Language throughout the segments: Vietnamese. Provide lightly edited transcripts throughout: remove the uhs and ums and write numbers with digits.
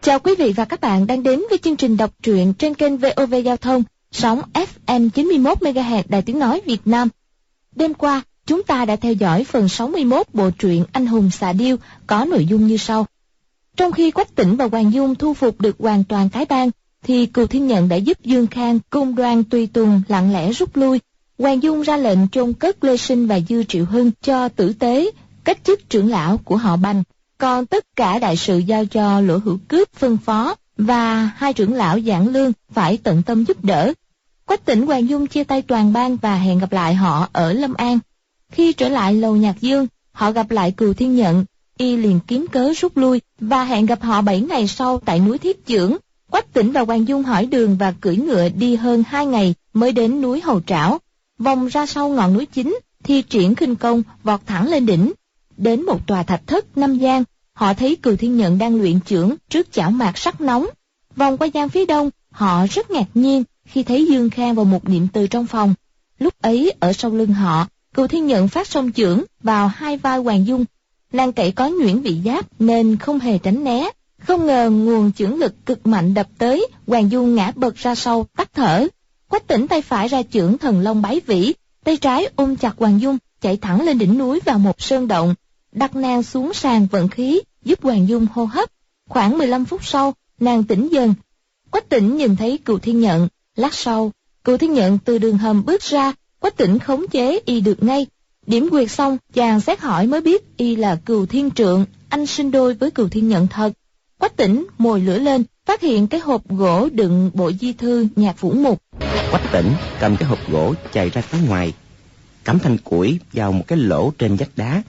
Chào quý vị và các bạn đang đến với chương trình đọc truyện trên kênh VOV Giao thông, sóng FM 91 MHz Đài Tiếng nói Việt Nam. Đêm qua, chúng ta đã theo dõi phần 61 bộ truyện Anh hùng xạ điêu có nội dung như sau. Trong khi Quách Tĩnh và Hoàng Dung thu phục được hoàn toàn cái bang, thì Cừu Thiên Nhận đã giúp Dương Khang cùng đoàn tùy tùng lặng lẽ rút lui. Hoàng Dung ra lệnh chôn cất Lê Sinh và Dư Triệu Hưng cho tử tế, cách chức trưởng lão của họ Bành. Còn tất cả đại sự giao cho Lỗ Hữu Cướp phân phó, và hai trưởng lão Giảng Lương phải tận tâm giúp đỡ. Quách Tĩnh, Hoàng Dung chia tay toàn bang và hẹn gặp lại họ ở Lâm An. Khi trở lại lầu Nhạc Dương, họ gặp lại Cừu Thiên Nhận, y liền kiếm cớ rút lui và hẹn gặp họ 7 ngày sau tại núi Thiết Chưởng. Quách Tĩnh và Hoàng Dung hỏi đường và cưỡi ngựa đi hơn 2 ngày mới đến núi Hầu Trảo. Vòng ra sau ngọn núi chính, thi triển khinh công vọt thẳng lên đỉnh. Đến một tòa thạch thất 5 gian, họ thấy Cừu Thiên Nhận đang luyện chưởng trước chảo mạc sắc nóng. Vòng qua gian phía đông, họ rất ngạc nhiên khi thấy Dương Khang và Mục Niệm Từ trong phòng. Lúc ấy ở sau lưng họ, Cừu Thiên Nhận phát song chưởng vào hai vai Hoàng Dung. Nàng cậy có nhuyễn vị giáp nên không hề tránh né. Không ngờ nguồn chưởng lực cực mạnh đập tới, Hoàng Dung ngã bật ra sau, tắt thở. Quách Tĩnh tay phải ra chưởng Thần Long Bái Vĩ, tay trái ôm chặt Hoàng Dung, chạy thẳng lên đỉnh núi vào một sơn động, đặt nàng xuống sàn vận khí, giúp Hoàng Dung hô hấp. Khoảng 15 phút sau, nàng tỉnh dần. Quách Tĩnh nhìn thấy Cừu Thiên Nhận. Lát sau, Cừu Thiên Nhận từ đường hầm bước ra, Quách Tĩnh khống chế y được ngay. Điểm quyệt xong, chàng xét hỏi mới biết y là Cừu Thiên Trượng, anh sinh đôi với Cừu Thiên Nhận thật. Quách Tĩnh mồi lửa lên, phát hiện cái hộp gỗ đựng bộ di thư Nhạc Vũ Mục. Quách Tĩnh cầm cái hộp gỗ chạy ra phía ngoài, cắm thanh củi vào một cái lỗ trên vách đá,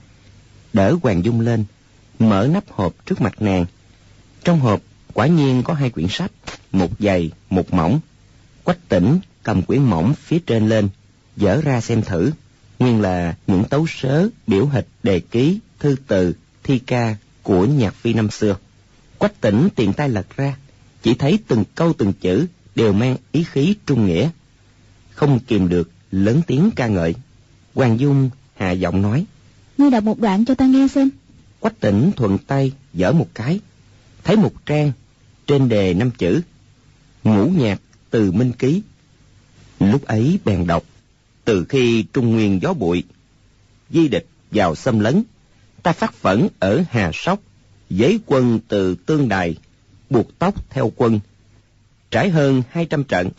đỡ Hoàng Dung lên, mở nắp hộp trước mặt nàng. Trong hộp quả nhiên có 2 quyển sách, một dày, một mỏng. Quách Tĩnh cầm quyển mỏng phía trên lên, dở ra xem thử. Nguyên là những tấu sớ, biểu hịch, đề ký, thư từ, thi ca của nhạc phi năm xưa. Quách Tĩnh tiện tay lật ra, chỉ thấy từng câu từng chữ đều mang ý khí trung nghĩa, không kìm được lớn tiếng ca ngợi. Hoàng Dung hạ giọng nói: Ngươi đọc một đoạn cho ta nghe xem. Quách Tĩnh thuận tay dở một cái, thấy một trang, trên đề 5 chữ: Ngũ nhạc từ Minh Ký. Lúc ấy bèn đọc: Từ khi Trung Nguyên gió bụi, di địch vào xâm lấn, ta phát phẫn ở Hà Sóc, giấy quân từ Tương Đài, buộc tóc theo quân, trải hơn 200 trận.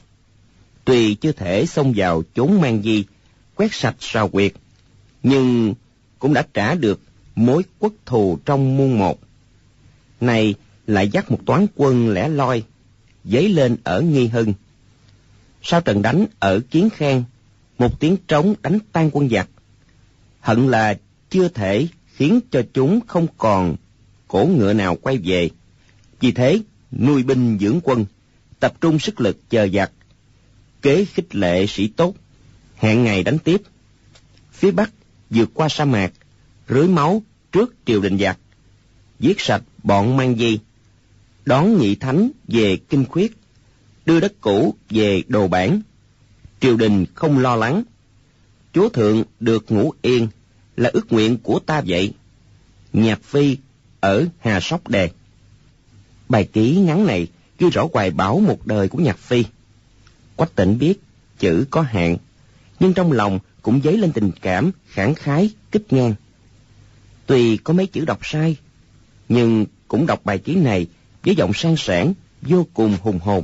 Tuy chưa thể xông vào chốn Mang Di, quét sạch Sào Quyệt, nhưng cũng đã trả được mối quốc thù trong muôn một. Này lại dắt một toán quân lẻ loi, dấy lên ở Nghi Hưng. Sau trận đánh ở Kiến Khang, một tiếng trống đánh tan quân giặc. Hận là chưa thể khiến cho chúng không còn cổ ngựa nào quay về. Vì thế, nuôi binh dưỡng quân, tập trung sức lực chờ giặc, kế khích lệ sĩ tốt, hẹn ngày đánh tiếp. Phía Bắc vượt qua sa mạc, rưới máu trước triều đình giặc, giết sạch bọn Mang Di, đón Nhị Thánh về Kinh Khuyết, đưa đất cũ về Đồ Bản. Triều đình không lo lắng, chúa thượng được ngủ yên là ước nguyện của ta vậy. Nhạc phi ở Hà Sóc đề. Bài ký ngắn này ghi rõ hoài bão một đời của Nhạc phi. Quách Tĩnh biết chữ có hạn, nhưng trong lòng cũng dấy lên tình cảm khẳng khái kích ngang. Tuy có mấy chữ đọc sai, nhưng cũng đọc bài ký này với giọng sang sảng, vô cùng hùng hồn.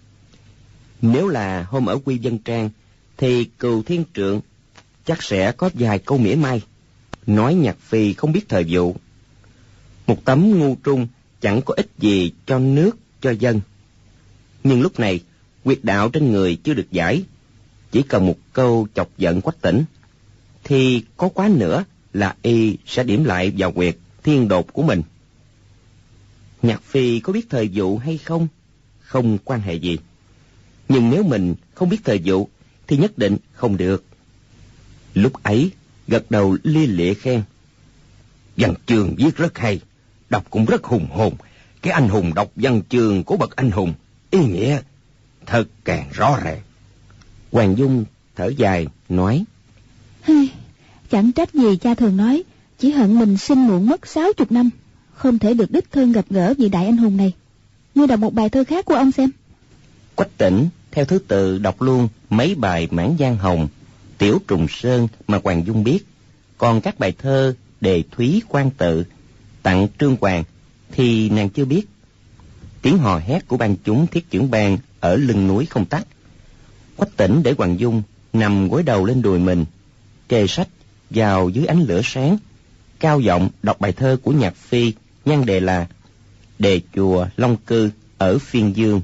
Nếu là hôm ở Quy Vân Trang, thì Cừu Thiên Trượng chắc sẽ có vài câu mỉa mai, nói Nhạc phi không biết thời vụ. Một tấm ngu trung chẳng có ích gì cho nước, cho dân. Nhưng lúc này, huyệt đạo trên người chưa được giải, chỉ cần một câu chọc giận Quách Tĩnh, thì có quá nữa là y sẽ điểm lại vào huyệt thiên đột của mình. Nhạc phi có biết thời vụ hay không, không quan hệ gì. Nhưng nếu mình không biết thời vụ, thì nhất định không được. Lúc ấy, gật đầu lia lịa khen: Văn chương viết rất hay, đọc cũng rất hùng hồn. Cái anh hùng đọc văn chương của bậc anh hùng, ý nghĩa thật càng rõ ràng. Hoàng Dung thở dài nói: Chẳng trách gì cha thường nói, chỉ hận mình sinh muộn mất 60 năm, không thể được đích thân gặp gỡ vị đại anh hùng này. Ngươi đọc một bài thơ khác của ông xem. Quách Tỉnh theo thứ tự đọc luôn mấy bài Mãn Giang Hồng, Tiểu Trùng Sơn mà Hoàng Dung biết. Còn các bài thơ Đề Thúy Quan Tự, Tặng Trương Hoàng thì nàng chưa biết. Tiếng hò hét của ban chúng Thiết Chưởng Bang ở lưng núi không tắt. Quách Tỉnh để Hoàng Dung nằm gối đầu lên đùi mình, kề sách vào dưới ánh lửa sáng, cao giọng đọc bài thơ của Nhạc Phi, nhan đề là Đề chùa Long Cư ở Phiên Dương.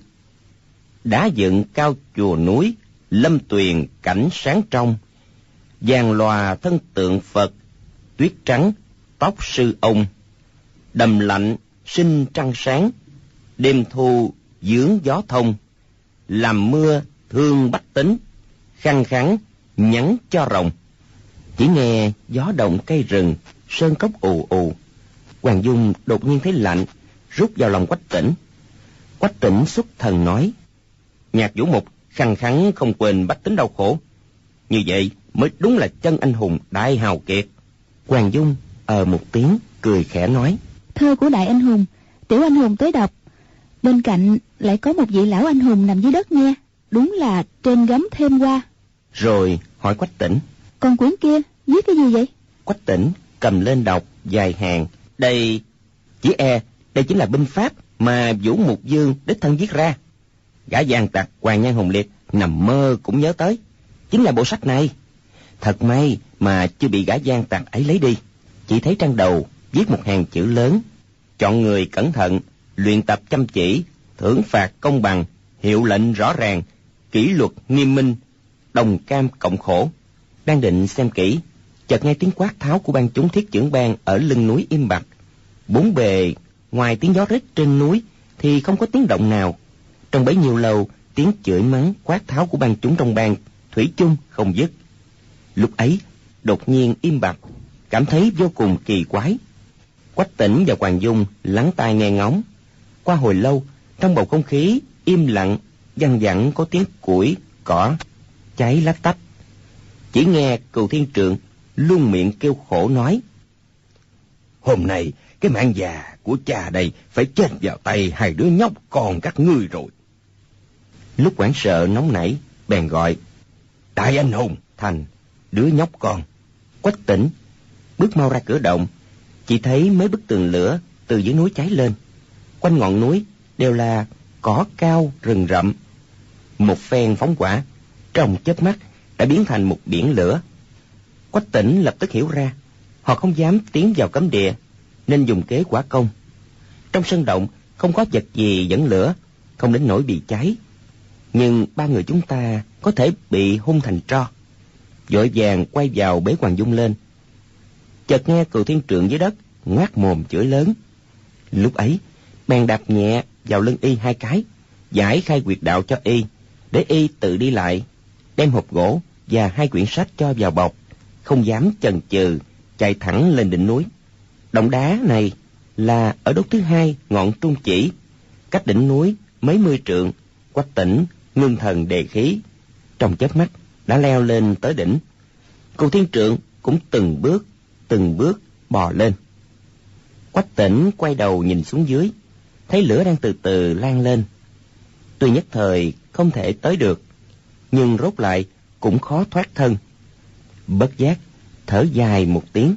Đá dựng cao chùa núi, lâm tuyền cảnh sáng trong, vàng lòa thân tượng Phật, tuyết trắng tóc sư ông. Đầm lạnh sinh trăng sáng, đêm thu dưỡng gió thông. Làm mưa thương bách tính, khăng khắng nhắn cho rồng. Chỉ nghe gió động cây rừng, sơn cốc ù ù. Hoàng Dung đột nhiên thấy lạnh, rút vào lòng Quách Tỉnh. Quách Tỉnh xuất thần nói: Nhạc Vũ Mục khăng khắng không quên bách tính đau khổ, như vậy mới đúng là chân anh hùng đại hào kiệt. Hoàng Dung một tiếng, cười khẽ nói: Thơ của đại anh hùng, tiểu anh hùng tới đọc. Bên cạnh lại có một vị lão anh hùng nằm dưới đất nghe, đúng là trên gấm thêm hoa. Rồi hỏi Quách Tỉnh: Còn quyển kia viết cái gì vậy? Quách Tỉnh cầm lên đọc vài hàng. Đây chính là binh pháp mà Vũ Mục Dương đích thân viết ra. Gã gian tặc Hoàng Nhan Hùng Liệt nằm mơ cũng nhớ tới, chính là bộ sách này. Thật may mà chưa bị gã gian tặc ấy lấy đi. Chỉ thấy trang đầu viết một hàng chữ lớn: Chọn người cẩn thận, luyện tập chăm chỉ, thưởng phạt công bằng, hiệu lệnh rõ ràng, kỷ luật nghiêm minh, đồng cam cộng khổ. Đang định xem kỹ, chợt nghe tiếng quát tháo của ban chúng Thiết Chưởng Bang ở lưng núi im bặt. Bốn bề ngoài tiếng gió rít trên núi thì không có tiếng động nào. Trong bấy nhiêu lâu, tiếng chửi mắng quát tháo của ban chúng trong bang thủy chung không dứt. Lúc ấy đột nhiên im bặt, cảm thấy vô cùng kỳ quái. Quách Tỉnh và Hoàng Dung lắng tai nghe ngóng. Qua hồi lâu, trong bầu không khí im lặng, văng vẳng có tiếng củi cỏ cháy lách tách. Chỉ nghe Cừu Thiên Trượng luôn miệng kêu khổ nói: Hôm nay cái mạng già của cha đây phải chết vào tay hai đứa nhóc con các ngươi rồi. Lúc hoảng sợ nóng nảy, bèn gọi: Đại anh hùng thành đứa nhóc con. Quách Tỉnh bước mau ra cửa động, chỉ thấy mấy bức tường lửa từ dưới núi cháy lên. Quanh ngọn núi đều là cỏ cao rừng rậm. Một phen phóng hỏa, trong chớp mắt đã biến thành một biển lửa. Quách Tỉnh lập tức hiểu ra, họ không dám tiến vào cấm địa, nên dùng kế hỏa công. Trong sân động không có vật gì dẫn lửa, không đến nỗi bị cháy. Nhưng ba người chúng ta có thể bị hun thành tro. Vội vàng quay vào bế Hoàng Dung lên. Chợt nghe Cừu Thiên Trượng dưới đất ngoác mồm chửi lớn. Lúc ấy bèn đạp nhẹ vào lưng y hai cái, giải khai huyệt đạo cho y, để y tự đi lại, đem hộp gỗ và hai quyển sách cho vào bọc, không dám chần chừ, chạy thẳng lên đỉnh núi. Động đá này là ở đốt thứ hai ngọn Trung Chỉ, cách đỉnh núi mấy mươi trượng. Quách Tỉnh ngưng thần đề khí, trong chớp mắt đã leo lên tới đỉnh. Cừu Thiên Trượng cũng từng bước bò lên. Quách Tỉnh quay đầu nhìn xuống dưới, thấy lửa đang từ từ lan lên. Tuy nhất thời không thể tới được, nhưng rốt lại cũng khó thoát thân. Bất giác thở dài một tiếng.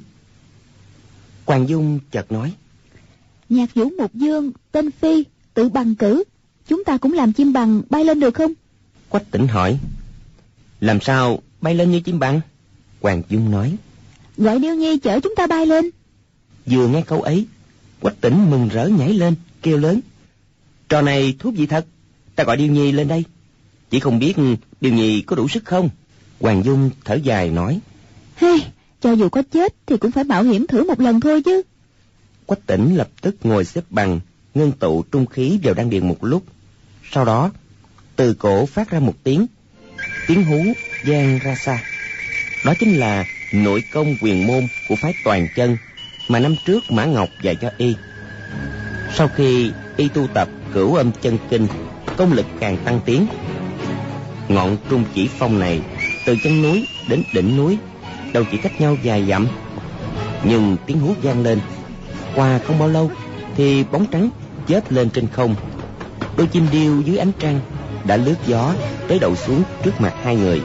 Hoàng Dung chợt nói: Nhạc Vũ Mục Dương tên Phi, tự bằng cử, chúng ta cũng làm chim bằng bay lên được không? Quách Tỉnh hỏi: Làm sao bay lên như chim bằng? Hoàng Dung nói: Gọi Điêu Nhi chở chúng ta bay lên. Vừa nghe câu ấy, Quách Tỉnh mừng rỡ nhảy lên, kêu lớn: Trò này thú vị thật, ta gọi Điêu Nhi lên đây. Chỉ không biết Điêu Nhi có đủ sức không? Hoàng Dung thở dài nói: Hey, cho dù có chết thì cũng phải mạo hiểm thử một lần thôi chứ. Quách Tỉnh lập tức ngồi xếp bằng, ngưng tụ trung khí vào đan điền một lúc. Sau đó từ cổ phát ra một tiếng hú vang ra xa. Đó chính là nội công quyền môn của phái Toàn Chân mà năm trước Mã Ngọc dạy cho y. Sau khi y tu tập Cửu Âm Chân Kinh, công lực càng tăng tiến. Ngọn Trung Chỉ Phong này từ chân núi đến đỉnh núi đâu chỉ cách nhau vài dặm. Nhưng tiếng hú vang lên, qua không bao lâu thì bóng trắng chớp lên trên không, Đôi chim điêu dưới ánh trăng đã lướt gió tới đậu xuống trước mặt hai người.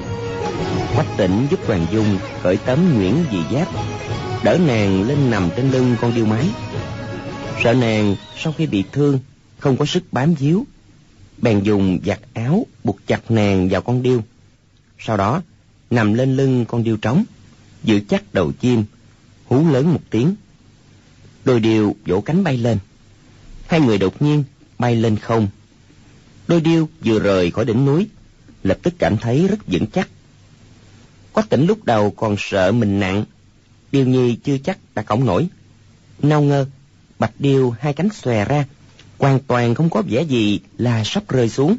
Quách Tĩnh giúp Hoàng Dung cởi tấm nhuyễn dị giáp, đỡ nàng lên nằm trên lưng con điêu mái. Sợ nàng sau khi bị thương không có sức bám víu, bèn dùng giặt áo buộc chặt nàng vào con điêu. Sau đó nằm lên lưng con điêu trống, giữ chắc đầu chim, hú lớn một tiếng. Đôi điêu vỗ cánh bay lên. Hai người đột nhiên bay lên không. Đôi điêu vừa rời khỏi đỉnh núi, lập tức cảm thấy rất vững chắc. Quách Tĩnh lúc đầu còn sợ mình nặng, điêu nhi chưa chắc đã cõng nổi. Nào ngờ bạch điêu hai cánh xòe ra, hoàn toàn không có vẻ gì là sắp rơi xuống.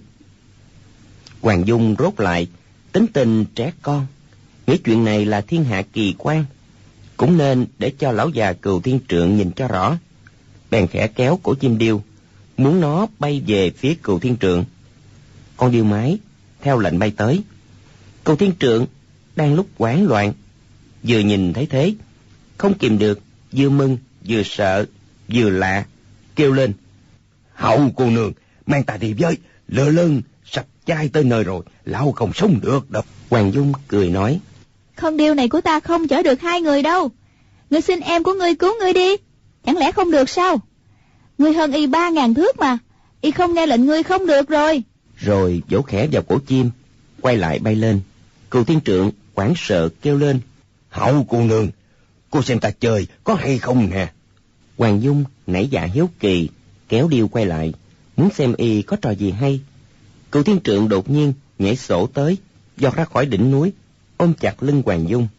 Hoàng Dung rốt lại tính tình trẻ con, nghĩ chuyện này là thiên hạ kỳ quan, cũng nên để cho lão già Cừu Thiên Trượng nhìn cho rõ. Bèn khẽ kéo cổ chim điêu, muốn nó bay về phía Cừu Thiên Trượng. Con điêu mái theo lệnh bay tới. Cừu Thiên Trượng đang lúc hoảng loạn, vừa nhìn thấy thế, không kìm được, vừa mừng vừa sợ vừa lạ, kêu lên: Hậu cô nương, mang ta đi với, lơ lưng sắp chai tới nơi rồi, lão không sống được đâu. Hoàng Dung cười nói: Con điêu này của ta không chở được hai người đâu. Ngươi xin em của ngươi cứu ngươi đi, chẳng lẽ không được sao? Ngươi hơn y 3.000 thước mà, y không nghe lệnh ngươi không được rồi. Rồi vỗ khẽ vào cổ chim, quay lại bay lên. Cừu Thiên Trượng hoảng sợ kêu lên: Hậu cô nương, cô xem ta chơi có hay không nè. Hoàng Dung nảy dạ hiếu kỳ, kéo điêu quay lại, muốn xem y có trò gì hay. Cừu Thiên Trượng đột nhiên nhảy sổ tới, giọt ra khỏi đỉnh núi, ôm chặt lưng Hoàng Dung.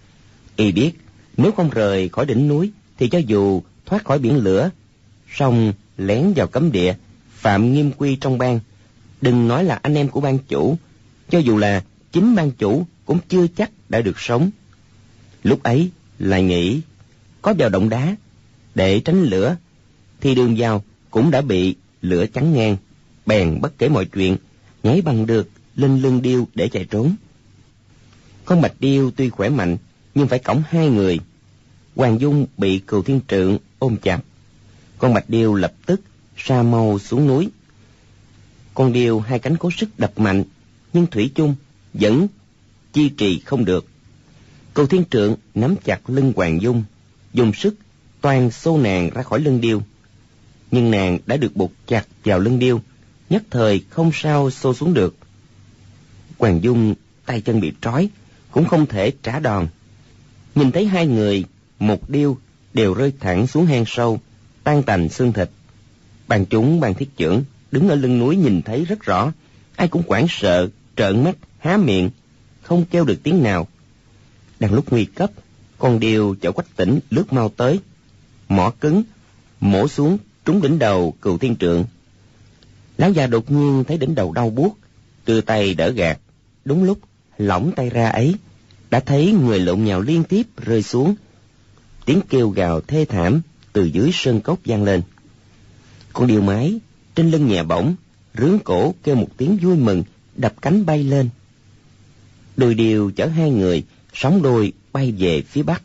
Y biết nếu không rời khỏi đỉnh núi thì cho dù thoát khỏi biển lửa, song lén vào cấm địa, phạm nghiêm quy trong bang, đừng nói là anh em của bang chủ, cho dù là chính bang chủ cũng chưa chắc đã được sống. Lúc ấy lại nghĩ có vào động đá để tránh lửa thì đường vào cũng đã bị lửa chắn ngang, bèn bất kể mọi chuyện nhảy bằng được lên lưng điêu để chạy trốn. Con bạch điêu tuy khỏe mạnh nhưng phải cõng hai người. Hoàng Dung bị Cừu Thiên Trượng ôm chặt, con bạch điêu lập tức sa mau xuống núi. Con điêu hai cánh cố sức đập mạnh, nhưng thủy chung vẫn chi trì không được. Cừu Thiên Trượng nắm chặt lưng Hoàng Dung, dùng sức toan xô nàng ra khỏi lưng điêu, nhưng nàng đã được buộc chặt vào lưng điêu, nhất thời không sao xô xuống được. Hoàng Dung tay chân bị trói, cũng không thể trả đòn. Nhìn thấy hai người một điêu đều rơi thẳng xuống hang sâu, tan tành xương thịt. Ban chúng ban thiết chưởng đứng ở lưng núi nhìn thấy rất rõ, ai cũng hoảng sợ, trợn mắt há miệng, không kêu được tiếng nào. Đang lúc nguy cấp, con điêu chở Quách Tĩnh lướt mau tới, mỏ cứng mổ xuống trúng đỉnh đầu Cừu Thiên Trượng. Lão già đột nhiên thấy đỉnh đầu đau buốt, đưa tay đỡ gạt. Đúng lúc lỏng tay ra ấy, đã thấy người lộn nhào liên tiếp rơi xuống. Tiếng kêu gào thê thảm từ dưới sơn cốc vang lên. Con điêu mái trên lưng nhẹ bổng, rướn cổ kêu một tiếng vui mừng, đập cánh bay lên. Đôi điêu chở hai người sóng đôi bay về phía bắc.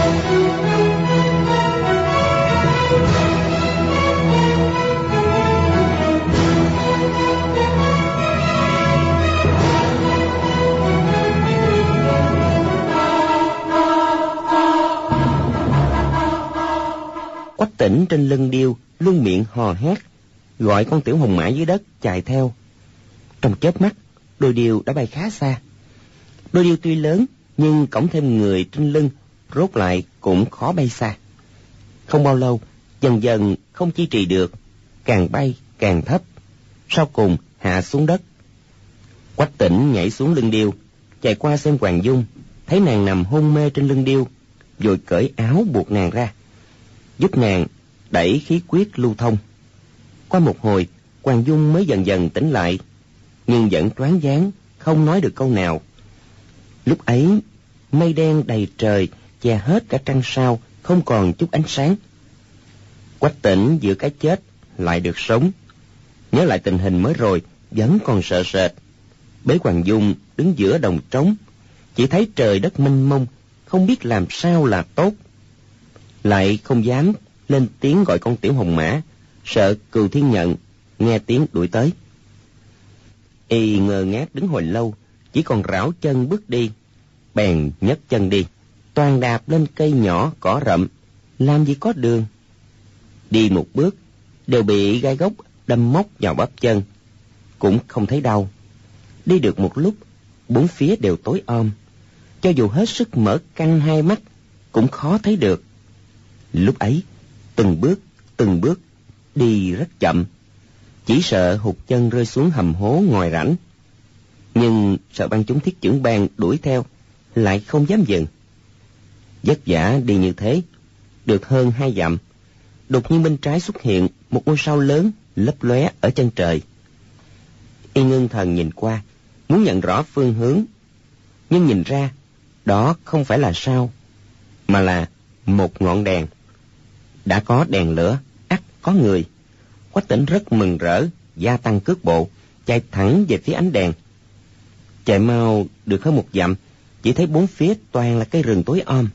Quách Tĩnh trên lưng điêu luôn miệng hò hét, gọi con tiểu hồng mã dưới đất chạy theo. Trong chớp mắt, đôi điêu đã bay khá xa. Đôi điêu tuy lớn nhưng cõng thêm người trên lưng, rốt lại cũng khó bay xa. Không bao lâu, dần dần không chi trì được, càng bay càng thấp, sau cùng hạ xuống đất. Quách Tĩnh nhảy xuống lưng điêu, chạy qua xem Hoàng Dung, thấy nàng nằm hôn mê trên lưng điêu, vội cởi áo buộc nàng ra, giúp nàng đẩy khí huyết lưu thông. Qua một hồi, Hoàng Dung mới dần dần tỉnh lại, nhưng vẫn choáng váng, không nói được câu nào. Lúc ấy, mây đen đầy trời che hết cả trăng sao, không còn chút ánh sáng. Quách Tĩnh giữa cái chết lại được sống, nhớ lại tình hình mới rồi vẫn còn sợ sệt. Bế Hoàng Dung đứng giữa đồng trống, chỉ thấy trời đất mênh mông, không biết làm sao là tốt, lại không dám lên tiếng gọi con tiểu hồng mã, sợ Cừu Thiên Nhận nghe tiếng đuổi tới. Y ngơ ngác đứng hồi lâu, chỉ còn rảo chân bước đi, bèn nhấc chân đi, toàn đạp lên cây nhỏ cỏ rậm, làm gì có đường. Đi một bước đều bị gai gốc đâm móc vào bắp chân, cũng không thấy đau. Đi được một lúc, bốn phía đều tối om, cho dù hết sức mở căng hai mắt cũng khó thấy được. Lúc ấy từng bước đi rất chậm, chỉ sợ hụt chân rơi xuống hầm hố ngoài rãnh. Nhưng sợ bang chúng thiết chưởng bang đuổi theo, lại không dám dừng. Vất vả đi như thế, được hơn 2 dặm, đột nhiên bên trái xuất hiện một ngôi sao lớn lấp lóe ở chân trời. Y ngưng thần nhìn qua, muốn nhận rõ phương hướng, nhưng nhìn ra đó không phải là sao, mà là một ngọn đèn. Đã có đèn lửa, ắt có người. Quách Tỉnh rất mừng rỡ, gia tăng cước bộ, chạy thẳng về phía ánh đèn. Chạy mau được hơn 1 dặm, chỉ thấy bốn phía toàn là cây rừng tối om.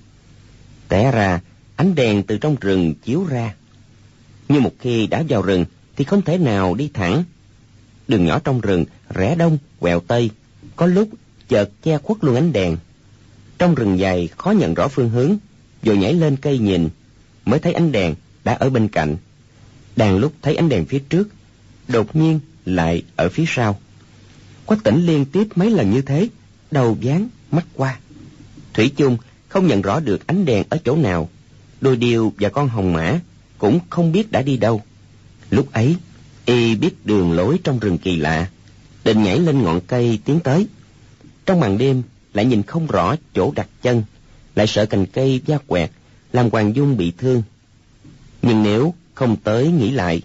Té ra ánh đèn từ trong rừng chiếu ra, nhưng một khi đã vào rừng thì không thể nào đi thẳng. Đường nhỏ trong rừng rẽ đông quẹo tây, có lúc chợt che khuất luôn ánh đèn. Trong rừng dài khó nhận rõ phương hướng, rồi nhảy lên cây nhìn, mới thấy ánh đèn đã ở bên cạnh. Đang lúc thấy ánh đèn phía trước, đột nhiên lại ở phía sau. Quách Tỉnh liên tiếp mấy lần như thế, đầu váng mắt qua, thủy chung không nhận rõ được ánh đèn ở chỗ nào. Đôi điêu và con hồng mã cũng không biết đã đi đâu. Lúc ấy y biết đường lối trong rừng kỳ lạ, định nhảy lên ngọn cây tiến tới. Trong màn đêm lại nhìn không rõ chỗ đặt chân, lại sợ cành cây va quẹt làm Hoàng Dung bị thương. Nhưng nếu không tới nghĩ lại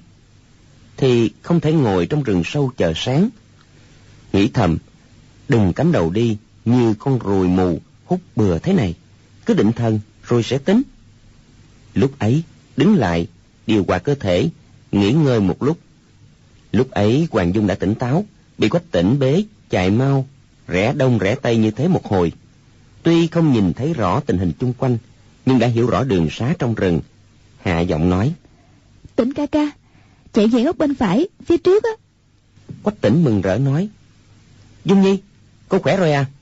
thì không thể ngồi trong rừng sâu chờ sáng. Nghĩ thầm, đừng cắm đầu đi như con ruồi mù hút bừa thế này, cứ định thần rồi sẽ tính. Lúc ấy đứng lại, điều hòa cơ thể, nghỉ ngơi một lúc. Lúc ấy Hoàng Dung đã tỉnh táo, bị Quách Tỉnh bế chạy mau rẽ đông rẽ tây như thế một hồi. Tuy không nhìn thấy rõ tình hình chung quanh, nhưng đã hiểu rõ đường xá trong rừng. Hạ giọng nói: Tỉnh ca ca, chạy về góc bên phải phía trước á. Quách Tỉnh mừng rỡ nói: Dung Nhi, cô khỏe rồi à?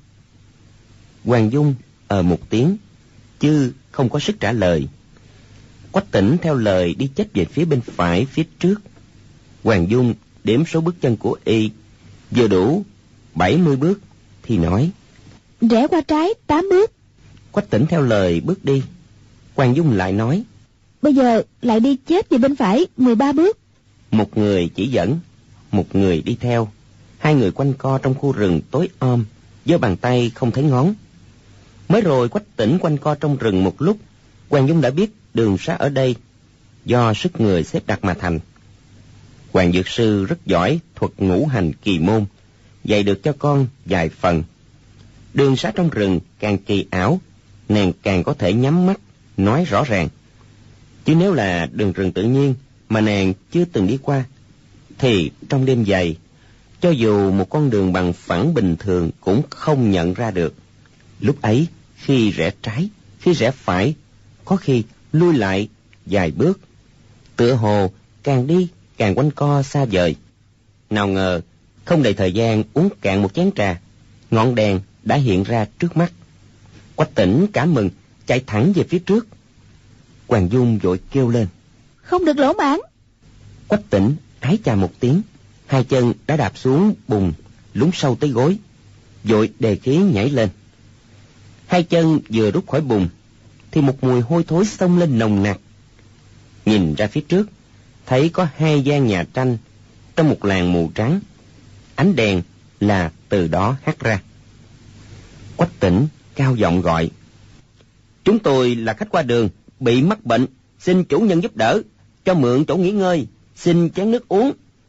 Hoàng Dung một tiếng, chứ không có sức trả lời. Quách Tỉnh theo lời đi chếch về phía bên phải phía trước. Hoàng Dung đếm số bước chân của y, vừa đủ 70 bước thì nói: Rẽ qua trái 8 bước. Quách Tỉnh theo lời bước đi. Hoàng Dung lại nói: Bây giờ lại đi chết về bên phải 13 bước. Một người chỉ dẫn, một người đi theo. Hai người quanh co trong khu rừng tối om, giơ bàn tay không thấy ngón. Mới rồi Quách Tỉnh quanh co trong rừng một lúc, Hoàng Dung đã biết đường xá ở đây do sức người xếp đặt mà thành. Hoàng Dược Sư rất giỏi thuật ngũ hành kỳ môn, dạy được cho con vài phần. Đường xá trong rừng càng kỳ ảo, nàng càng có thể nhắm mắt nói rõ ràng. Chứ nếu là đường rừng tự nhiên mà nàng chưa từng đi qua, thì trong đêm dày, cho dù một con đường bằng phẳng bình thường cũng không nhận ra được. Lúc ấy, khi rẽ trái, khi rẽ phải, có khi lui lại vài bước, tựa hồ càng đi càng quanh co xa vời. Nào ngờ không đầy thời gian uống cạn một chén trà, ngọn đèn đã hiện ra trước mắt. Quách Tỉnh cảm mừng, chạy thẳng về phía trước. Hoàng Dung vội kêu lên: Không được lỗ mãng. Quách Tỉnh ái chà một tiếng, hai chân đã đạp xuống bùn lún sâu tới gối, vội đề khí nhảy lên. Hai chân vừa rút khỏi bùn thì một mùi hôi thối xông lên nồng nặc. Nhìn ra phía trước, thấy có 2 gian nhà tranh trong một làng mù trắng, ánh đèn là từ đó hắt ra. Quách Tỉnh cao giọng gọi: Chúng tôi là khách qua đường, bị mắc bệnh, xin chủ nhân giúp đỡ, cho mượn chỗ nghỉ ngơi, xin chén nước uống.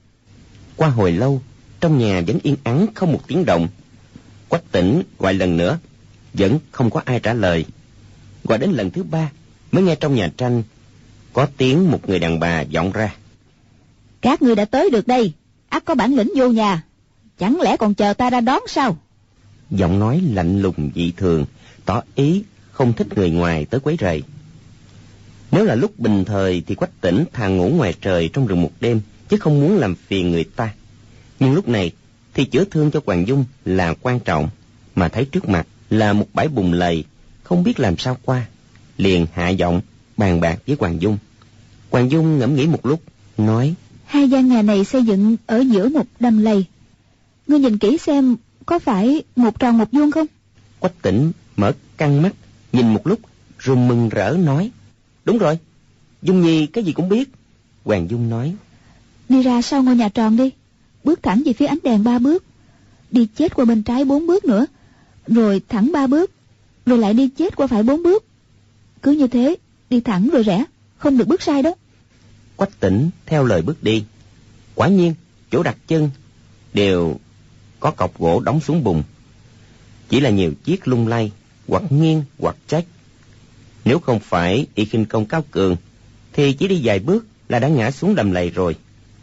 Qua hồi lâu, trong nhà vẫn yên ắng không một tiếng động. Quách Tỉnh gọi lần nữa, vẫn không có ai trả lời. Gọi đến lần thứ 3, mới nghe trong nhà tranh có tiếng một người đàn bà vọng ra: Các ngươi đã tới được đây, ắt có bản lĩnh vô nhà, chẳng lẽ còn chờ ta ra đón sao? Giọng nói lạnh lùng dị thường, tỏ ý không thích người ngoài tới quấy rầy. Nếu là lúc bình thời thì Quách Tỉnh thà ngủ ngoài trời trong rừng một đêm, chứ không muốn làm phiền người ta. Nhưng lúc này thì chữa thương cho Hoàng Dung là quan trọng, mà thấy trước mặt là một bãi bùn lầy, không biết làm sao qua, liền hạ giọng bàn bạc với Hoàng Dung. Hoàng Dung ngẫm nghĩ một lúc, nói: Hai gian nhà này xây dựng ở giữa một đầm lầy. Ngươi nhìn kỹ xem có phải một tròn một vuông không? Quách Tĩnh mở căng mắt nhìn một lúc rồi mừng rỡ nói: Đúng rồi, Dung Nhi cái gì cũng biết. Hoàng Dung nói: Đi ra sau ngôi nhà tròn đi, bước thẳng về phía ánh đèn 3 bước, đi chết qua bên trái 4 bước nữa, rồi thẳng 3 bước, rồi lại đi chết qua phải 4 bước. Cứ như thế, đi thẳng rồi rẽ, không được bước sai đó. Quách Tĩnh theo lời bước đi. Quả nhiên chỗ đặt chân đều có cọc gỗ đóng xuống bùn, chỉ là nhiều chiếc lung lay, hoặc nghiêng hoặc chách. Nếu không phải y khinh công cao cường thì chỉ đi vài bước là đã ngã xuống đầm lầy rồi.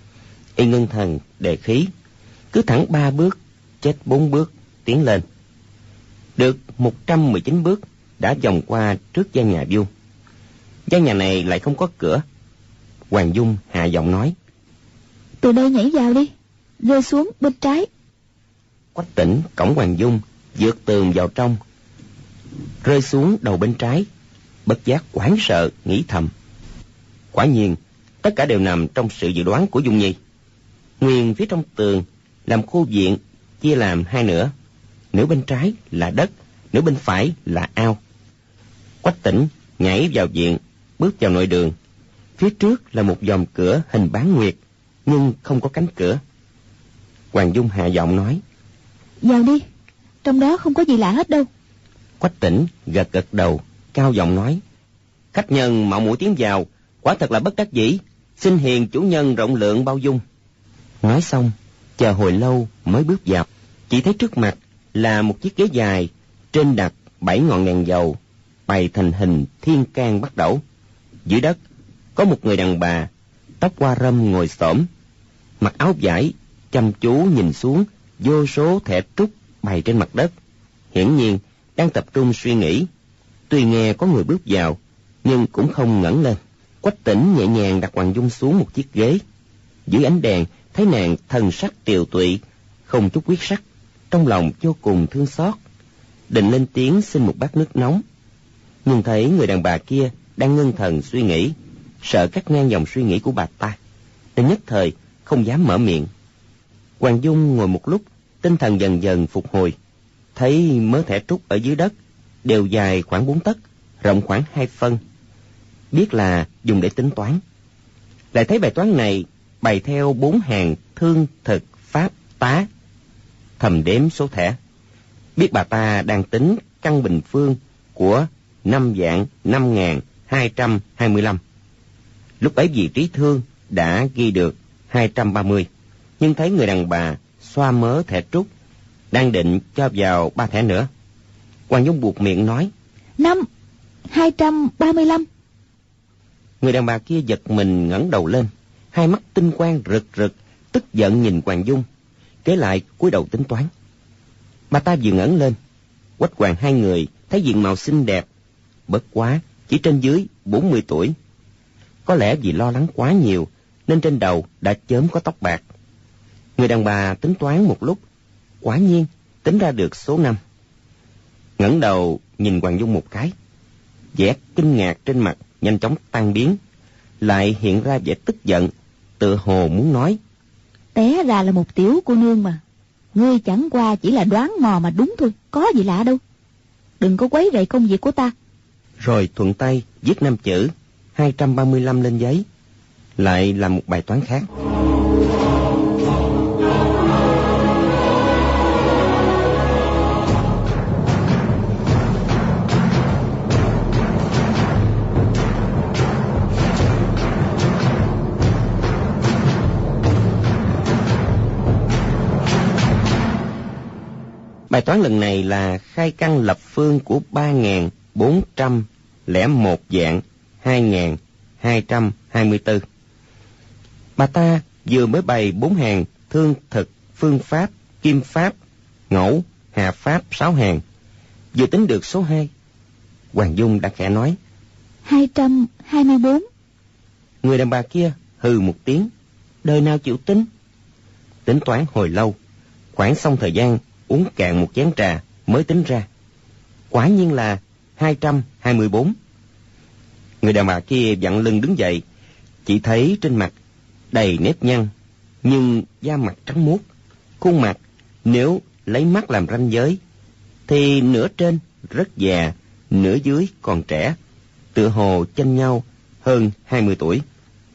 Y ngưng thần đề khí, cứ thẳng 3 bước, chết 4 bước, tiến lên. Được 119 bước đã vòng qua trước gian nhà vuông. Gian nhà này lại không có cửa. Hoàng Dung hạ giọng nói: Từ đây nhảy vào đi, rơi xuống bên trái. Quách Tĩnh cõng Hoàng Dung vượt tường vào trong, rơi xuống đầu bên trái. Bất giác hoảng sợ nghĩ thầm: Quả nhiên tất cả đều nằm trong sự dự đoán của Dung Nhi. Nguyên phía trong tường làm khu viện chia làm 2 nửa, nửa bên trái là đất, nửa bên phải là ao. Quách Tĩnh nhảy vào viện, bước vào nội đường. Phía trước là một vòm cửa hình bán nguyệt, nhưng không có cánh cửa. Hoàng Dung hạ giọng nói: Vào đi, trong đó không có gì lạ hết đâu. Quách Tĩnh gật gật đầu, cao giọng nói: Khách nhân mạo muội tiến vào, quả thật là bất đắc dĩ, xin hiền chủ nhân rộng lượng bao dung. Nói xong, chờ hồi lâu mới bước vào. Chỉ thấy trước mặt là một chiếc ghế dài, trên đặt 7 ngọn đèn dầu, bày thành hình thiên can bắt đẩu. Dưới đất có một người đàn bà, tóc hoa râm ngồi xổm, mặc áo vải, chăm chú nhìn xuống vô số thẻ trúc bày trên mặt đất, hiển nhiên đang tập trung suy nghĩ. Tuy nghe có người bước vào, nhưng cũng không ngẩng lên. Quách Tĩnh nhẹ nhàng đặt Hoàng Dung xuống một chiếc ghế. Dưới ánh đèn thấy nàng thần sắc tiều tụy, không chút huyết sắc, trong lòng vô cùng thương xót, định lên tiếng xin một bát nước nóng. Nhưng thấy người đàn bà kia đang ngưng thần suy nghĩ, sợ cắt ngang dòng suy nghĩ của bà ta, nên nhất thời không dám mở miệng. Hoàng Dung ngồi một lúc, tinh thần dần dần phục hồi, thấy mớ thẻ trúc ở dưới đất đều dài khoảng 4 tấc, rộng khoảng 2 phân, biết là dùng để tính toán. Lại thấy bài toán này bày theo 4 hàng thương, thực, pháp, tá. Thầm đếm số thẻ, biết bà ta đang tính căn bình phương của 5 vạn 5.225. Lúc ấy vị trí thương đã ghi được 230, nhưng thấy người đàn bà xoa mớ thẻ trúc, đang định cho vào 3 thẻ nữa. Hoàng Dung buộc miệng nói: 235. Người đàn bà kia giật mình ngẩng đầu lên, hai mắt tinh quang rực rực, tức giận nhìn Hoàng Dung, kế lại cúi đầu tính toán. Bà ta vừa ngẩng lên, Quách Hoàng hai người thấy diện mạo xinh đẹp, bất quá chỉ trên dưới 40 tuổi. Có lẽ vì lo lắng quá nhiều nên trên đầu đã chớm có tóc bạc. Người đàn bà tính toán một lúc, quả nhiên tính ra được số 5. Ngẩng đầu nhìn Hoàng Dung một cái, vẻ kinh ngạc trên mặt nhanh chóng tan biến, lại hiện ra vẻ tức giận, tựa hồ muốn nói: Té ra là một tiểu cô nương mà, ngươi chẳng qua chỉ là đoán mò mà đúng thôi, có gì lạ đâu, đừng có quấy rầy công việc của ta. Rồi thuận tay viết 5 chữ 235 lên giấy, lại làm một bài toán khác. Bài toán lần này là khai căn lập phương của 3.401 vạn 2.224. Bà ta vừa mới bày 4 hàng thương, thực, phương pháp, kim pháp, ngẫu, hà pháp 6 hàng, vừa tính được số 2. Hoàng Dung đã khẽ nói: 224. Người đàn bà kia hừ một tiếng, đời nào chịu tính. Tính toán hồi lâu, khoảng xong thời gian uống cạn một chén trà mới tính ra. Quả nhiên là 224. Người đàn bà kia vặn lưng đứng dậy, chỉ thấy trên mặt đầy nếp nhăn, nhưng da mặt trắng muốt. Khuôn mặt nếu lấy mắt làm ranh giới, thì nửa trên rất già, nửa dưới còn trẻ, tựa hồ chênh nhau hơn 20 tuổi.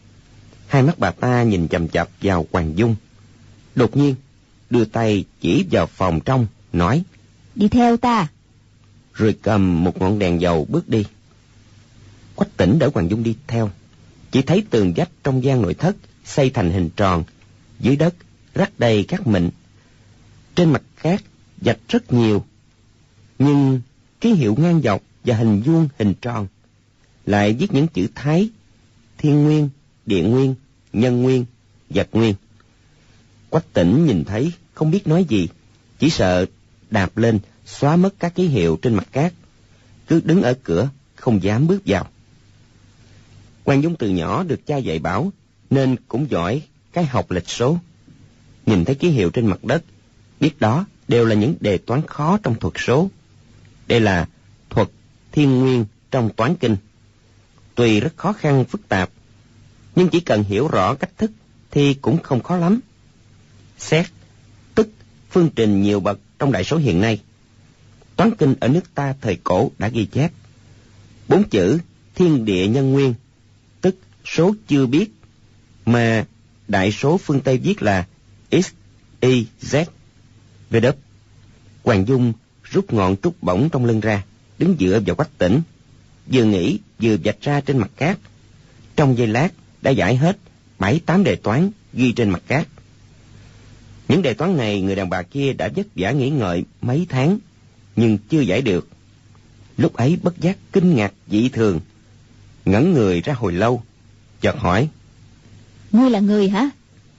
Hai mắt bà ta nhìn chằm chằm vào Hoàng Dung. Đột nhiên đưa tay chỉ vào phòng trong, nói: Đi theo ta. Rồi cầm một ngọn đèn dầu bước đi. Quách Tĩnh đỡ Hoàng Dung đi theo. Chỉ thấy tường vách trong gian nội thất xây thành hình tròn, dưới đất rắc đầy cát mịn, trên mặt cát vạch rất nhiều, nhưng ký hiệu ngang dọc và hình vuông hình tròn lại viết những chữ Thái: Thiên Nguyên, Địa Nguyên, Nhân Nguyên, Vật Nguyên. Quách Tĩnh nhìn thấy không biết nói gì, chỉ sợ đạp lên xóa mất các ký hiệu trên mặt cát, cứ đứng ở cửa không dám bước vào. Hoàng Dung từ nhỏ được cha dạy bảo nên cũng giỏi cái học lịch số. Nhìn thấy ký hiệu trên mặt đất, biết đó đều là những đề toán khó trong thuật số. Đây là thuật thiên nguyên trong toán kinh. Tuy rất khó khăn phức tạp, nhưng chỉ cần hiểu rõ cách thức thì cũng không khó lắm. Xét, tức phương trình nhiều bậc trong đại số hiện nay. Toán kinh ở nước ta thời cổ đã ghi chép 4 chữ thiên địa nhân nguyên, tức số chưa biết, mà đại số phương Tây viết là x, y, z, vw. Hoàng Dung rút ngọn trúc bổng trong lưng ra, đứng dựa vào Quách Tĩnh, vừa nghĩ vừa vạch ra trên mặt cát. Trong giây lát đã giải hết 7-8 đề toán ghi trên mặt cát. Những đề toán này người đàn bà kia đã vất vả nghĩ ngợi mấy tháng, nhưng chưa giải được. Lúc ấy bất giác kinh ngạc dị thường, ngẩn người ra hồi lâu, chợt hỏi: Ngươi là người hả?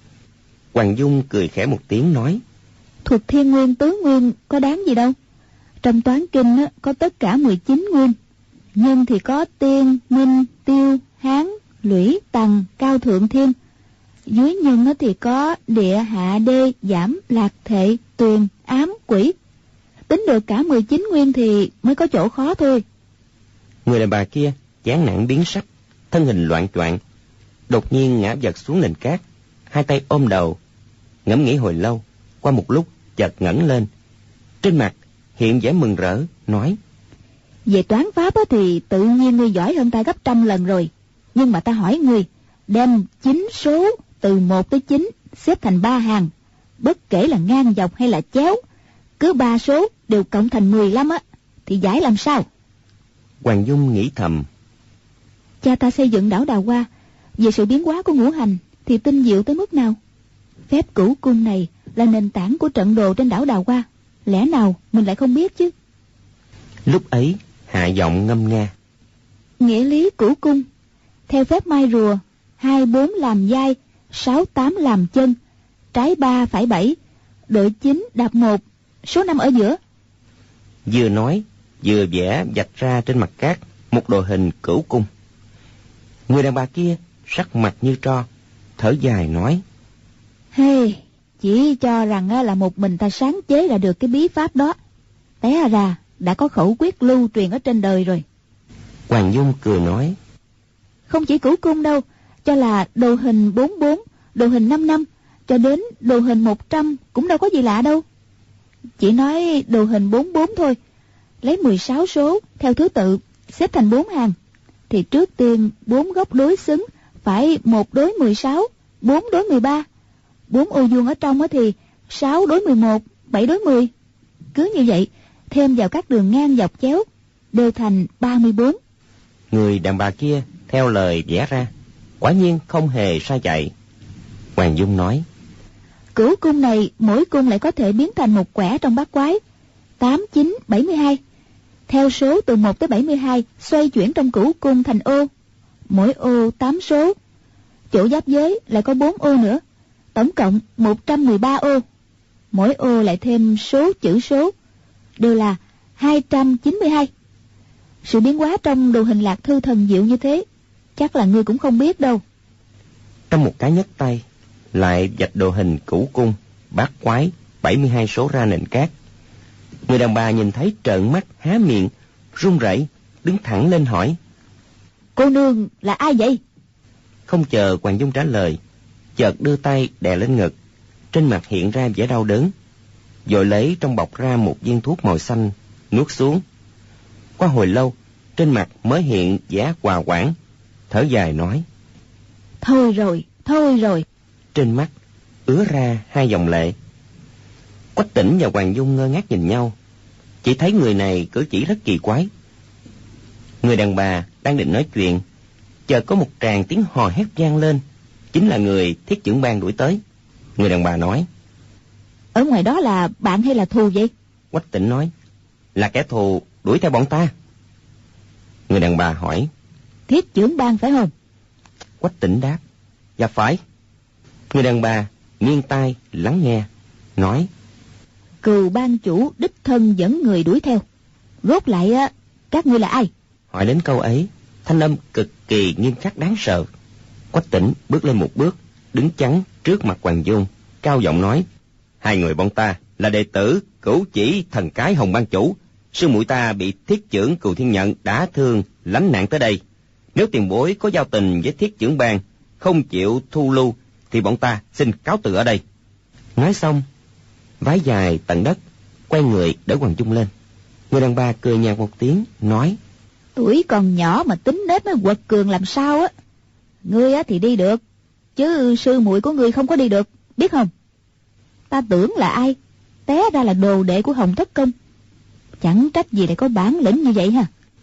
Hoàng Dung cười khẽ một tiếng nói: Thuật thiên nguyên tứ nguyên có đáng gì đâu. Trong toán kinh có tất cả 19 nguyên. Nhân thì có tiên, minh, tiêu, hán, lũy, tần, cao thượng thiên. Dưới nhân thì có địa, hạ, đê, giảm, lạc, thệ, tuyền, ám, quỷ. Tính được cả 19 nguyên thì mới có chỗ khó thôi. Người đàn bà kia chán nản biến sắc, thân hình loạng choạng, đột nhiên ngã vật xuống nền cát, hai tay ôm đầu, ngẫm nghĩ hồi lâu. Qua một lúc chợt ngẩng lên, trên mặt hiện vẻ mừng rỡ, nói: Về toán pháp thì tự nhiên ngươi giỏi hơn ta gấp trăm lần rồi. Nhưng mà ta hỏi ngươi, đem 9 số từ 1 tới 9 xếp thành 3 hàng, bất kể là ngang dọc hay là chéo, cứ 3 số đều cộng thành 15 thì giải làm sao? Hoàng Dung nghĩ thầm: Cha ta xây dựng đảo Đào Hoa về sự biến hóa của ngũ hành thì tinh diệu tới mức nào? Phép cửu cung này là nền tảng của trận đồ trên đảo Đào Hoa, lẽ nào mình lại không biết chứ? Lúc ấy hạ giọng ngâm nga: Nghĩa lý cửu cung, theo phép mai rùa, 24 làm vai, 68 làm chân, trái 3 phải 7, đội 9 đạp 1, số 5 ở giữa. Vừa nói vừa vẽ vạch ra trên mặt cát một đồ hình cửu cung. Người đàn bà kia sắc mặt như tro, thở dài nói: Hey, chỉ cho rằng là một mình ta sáng chế ra được cái bí pháp đó, té ra đã có khẩu quyết lưu truyền ở trên đời rồi. Hoàng Dung cười nói: Không chỉ cửu cung đâu, cho là đồ hình 44, đồ hình 55, cho đến đồ hình 100 cũng đâu có gì lạ đâu. Chỉ nói đồ hình 44 thôi, lấy 16 số theo thứ tự xếp thành 4 hàng, thì trước tiên 4 góc đối xứng phải 1 đối 16, 4 đối 13. 4 ô vuông ở trong thì 6 đối 11, 7 đối 10. Cứ như vậy, thêm vào các đường ngang dọc chéo, đều thành 34. Người đàn bà kia theo lời vẽ ra, quả nhiên không hề sai chạy. Hoàng Dung nói: Cửu cung này mỗi cung lại có thể biến thành một quẻ trong bát quái, 8, 9, 72. Theo số từ 1 tới 72 xoay chuyển trong cửu cung thành ô, mỗi ô 8 số. Chỗ giáp giới lại có 4 ô nữa, tổng cộng 113 ô. Mỗi ô lại thêm số chữ số, đều là 292. Sự biến hóa trong đồ hình Lạc Thư thần diệu như thế, chắc là ngươi cũng không biết đâu. Trong một cái nhấc tay, lại vạch đồ hình cửu cung, bát quái, 72 số ra nền cát. Người đàn bà nhìn thấy trợn mắt há miệng, run rẩy, đứng thẳng lên hỏi: Cô nương là ai vậy? Không chờ Hoàng Dung trả lời, chợt đưa tay đè lên ngực, trên mặt hiện ra vẻ đau đớn, rồi lấy trong bọc ra một viên thuốc màu xanh, nuốt xuống. Qua hồi lâu, trên mặt mới hiện vẻ hòa hoãn, thở dài nói: Thôi rồi. Trên mắt ứa ra 2 dòng lệ. Quách Tĩnh và Hoàng Dung ngơ ngác nhìn nhau, chỉ thấy người này cử chỉ rất kỳ quái. Người đàn bà đang định nói chuyện, chợt có một tràng tiếng hò hét vang lên, chính là người Thiết Chưởng Bang đuổi tới. Người đàn bà nói: Ở ngoài đó là bạn hay là thù vậy? Quách Tĩnh nói: Là kẻ thù đuổi theo bọn ta. Người đàn bà hỏi: Thiết Chưởng Bang phải không? Quách Tĩnh đáp: Dạ phải. Người đàn bà nghiêng tai lắng nghe, nói: Cừu ban chủ đích thân dẫn người đuổi theo. Rốt lại các ngươi là ai? Hỏi đến câu ấy, thanh âm cực kỳ nghiêm khắc đáng sợ. Quách Tĩnh bước lên một bước, đứng chắn trước mặt Hoàng Dung, cao giọng nói: Hai người bọn ta là đệ tử Cửu Chỉ Thần Cái Hồng ban chủ. Sư muội ta bị Thiết Chưởng Cừu Thiên Nhận đả thương, lánh nạn tới đây. Nếu tiền bối có giao tình với Thiết Chưởng Bang, không chịu thu lưu, thì bọn ta xin cáo từ ở đây. Nói xong, vái dài tận đất, quay người đỡ Hoàng Dung lên. Người đàn bà cười nhạt một tiếng, nói: Tuổi còn nhỏ mà tính nết mới quật cường làm sao á. Ngươi thì đi được, chứ sư muội của ngươi không có đi được, biết không? Ta tưởng là ai, té ra là đồ đệ của Hồng Thất Công. Chẳng trách gì lại có bản lĩnh như vậy ha.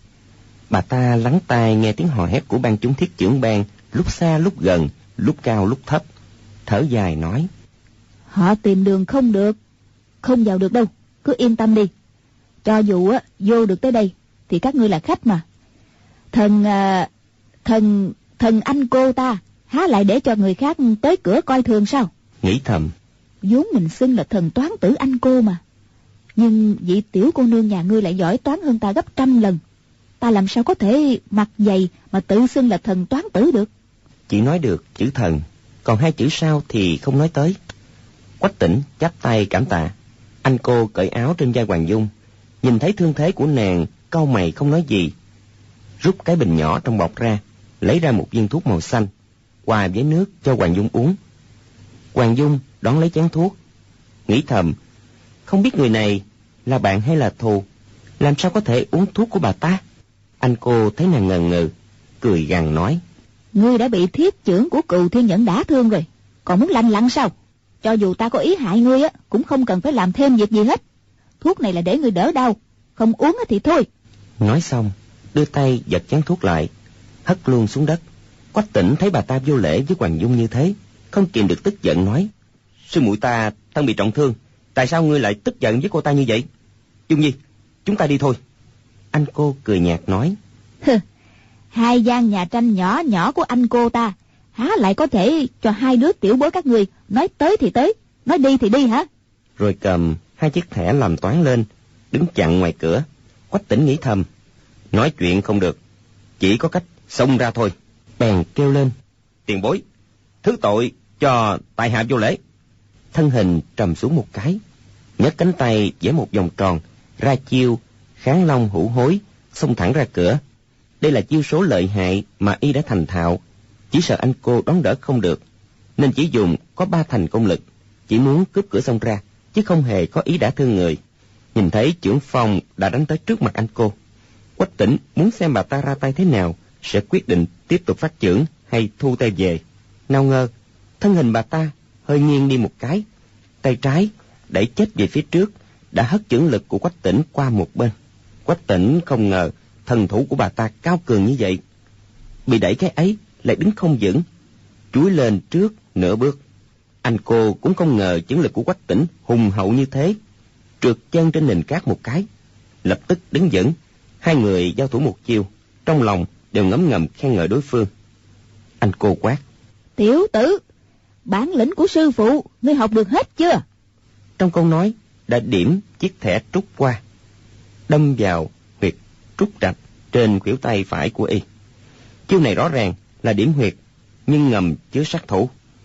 Bà ta lắng tai nghe tiếng hò hét của bang chúng Thiết Chưởng Bang, lúc xa lúc gần, lúc cao lúc thấp, thở dài nói: Họ tìm đường không được, không vào được đâu, cứ yên tâm đi. Cho dù vô được tới đây thì các ngươi là khách mà. Thần anh cô ta há lại để cho người khác tới cửa coi thường sao? Nghĩ thầm: vốn mình xưng là thần toán tử anh cô mà, nhưng vị tiểu cô nương nhà ngươi lại giỏi toán hơn ta gấp 100 lần. Ta làm sao có thể mặt dày mà tự xưng là thần toán tử được? Chỉ nói được chữ thần, còn 2 chữ sau thì không nói tới. Quách Tĩnh chắp tay cảm tạ. Anh cô cởi áo trên vai Hoàng Dung, nhìn thấy thương thế của nàng, cau mày không nói gì, rút cái bình nhỏ trong bọc ra, lấy ra một viên thuốc màu xanh, hòa với nước cho Hoàng Dung uống. Hoàng Dung đón lấy chén thuốc, nghĩ thầm: không biết người này là bạn hay là thù, làm sao có thể uống thuốc của bà ta? Anh cô thấy nàng ngần ngừ, cười gằn nói: Ngươi đã bị Thiết Chưởng của Cừu Thiên Nhận đả thương rồi, còn muốn lành lặn sao? Cho dù ta có ý hại ngươi cũng không cần phải làm thêm việc gì hết. Thuốc này là để ngươi đỡ đau, không uống thì thôi. Nói xong, đưa tay giật chén thuốc lại, hất luôn xuống đất. Quách Tĩnh thấy bà ta vô lễ với Hoàng Dung như thế, không kìm được tức giận nói: Sư muội ta thân bị trọng thương, tại sao ngươi lại tức giận với cô ta như vậy? Dung Nhi, chúng ta đi thôi. Anh cô cười nhạt nói: 2 gian nhà tranh nhỏ nhỏ của anh cô ta há lại có thể cho 2 đứa tiểu bối các ngươi nói tới thì tới, nói đi thì đi hả? Rồi cầm 2 chiếc thẻ làm toán lên, đứng chặn ngoài cửa. Quách Tĩnh nghĩ thầm: nói chuyện không được, chỉ có cách xông ra thôi. Bèn kêu lên: Tiền bối, thứ tội cho tại hạ vô lễ. Thân hình trầm xuống một cái, nhấc cánh tay vẽ một vòng tròn, ra chiêu Kháng Long Hữu Hối, xông thẳng ra cửa. Đây là chiêu số lợi hại mà y đã thành thạo, chỉ sợ anh cô đón đỡ không được, nên chỉ dùng có 3 thành công lực, chỉ muốn cướp cửa xông ra, chứ không hề có ý đả thương người. Nhìn thấy chưởng phong đã đánh tới trước mặt anh cô, Quách Tĩnh muốn xem bà ta ra tay thế nào, sẽ quyết định tiếp tục phát chưởng hay thu tay về. Nào ngờ thân hình bà ta hơi nghiêng đi một cái, tay trái đẩy chết về phía trước, đã hất chưởng lực của Quách Tĩnh qua một bên. Quách Tĩnh không ngờ thần thủ của bà ta cao cường như vậy, bị đẩy cái ấy lại đứng không vững, chúi lên trước nửa bước. Anh cô cũng không ngờ chưởng lực của Quách Tĩnh hùng hậu như thế, trượt chân trên nền cát một cái, lập tức đứng vững. 2 người giao thủ một chiêu, trong lòng đều ngấm ngầm khen ngợi đối phương. Anh cô quát: Tiểu tử, bản lĩnh của sư phụ ngươi học được hết chưa? Trong câu nói đã điểm chiếc thẻ trúc qua, đâm vào huyệt trúc trạch trên khuỷu tay phải của y. Chiêu này rõ ràng là điểm huyệt, nhưng ngầm chứa sát thủ.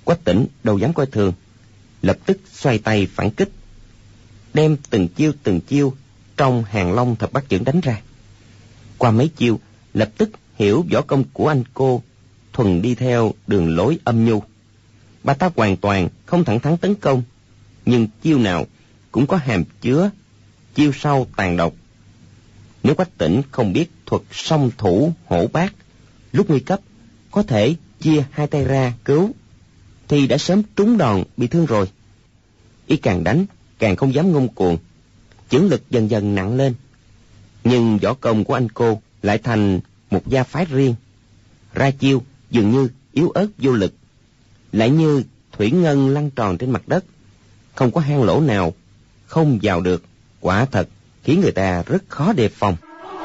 Quách Tĩnh đâu dám coi thường, lập tức xoay tay phản kích, đem từng chiêu trong Hàng Long Thập Bát Chưởng đánh ra. Qua mấy chiêu, lập tức hiểu võ công của anh cô thuần đi theo đường lối âm nhu. Bà ta hoàn toàn không thẳng thắn tấn công, nhưng chiêu nào cũng có hàm chứa chiêu sau tàn độc. Nếu Quách Tĩnh không biết thuật song thủ hổ bát, lúc nguy cấp có thể chia hai tay ra cứu, thì đã sớm trúng đòn bị thương rồi. Y càng đánh càng không dám ngông cuồng, chưởng lực dần dần nặng lên. Nhưng võ công của anh cô lại thành một gia phái riêng, ra chiêu dường như yếu ớt vô lực, lại như thủy ngân lăn tròn trên mặt đất, không có hang lỗ nào không vào được. Quả thật khiến người ta rất khó đề phòng.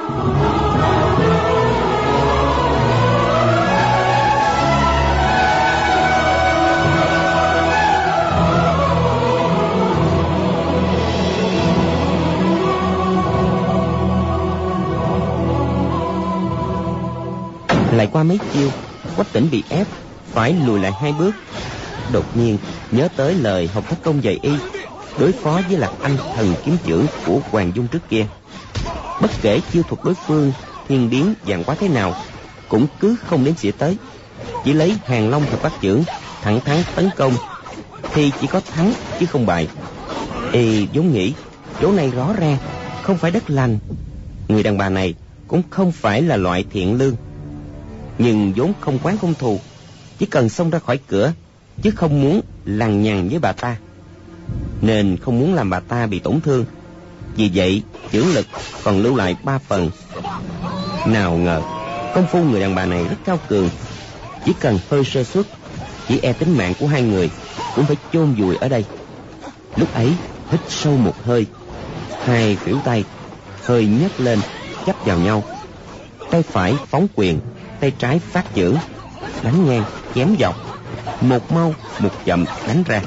Lại qua mấy chiêu, Quách Tĩnh bị ép phải lùi lại 2 bước. Đột nhiên nhớ tới lời Hồng Thất Công dạy y đối phó với Lạc Anh thần kiếm chưởng của Hoàng Dung trước kia. Bất kể chiêu thuật đối phương thiên biến vạn hóa thế nào, cũng cứ không đến xỉa tới, chỉ lấy Hàng Long Thập Bát Chưởng thẳng thắn tấn công, thì chỉ có thắng chứ không bại. Y vốn nghĩ chỗ này rõ ràng không phải đất lành, người đàn bà này cũng không phải là loại thiện lương, nhưng vốn không oán không thù, chỉ cần xông ra khỏi cửa, chứ không muốn lằng nhằng với bà ta, nên không muốn làm bà ta bị tổn thương. Vì vậy chưởng lực còn lưu lại 3 phần. Nào ngờ công phu người đàn bà này rất cao cường, chỉ cần hơi sơ suất, chỉ e tính mạng của 2 người cũng phải chôn vùi ở đây. Lúc ấy hít sâu một hơi, 2 khuỷu tay hơi nhấc lên chắp vào nhau, tay phải phóng quyền, tay trái phát chưởng, đánh ngang chém dọc, một mau một chậm đánh ra.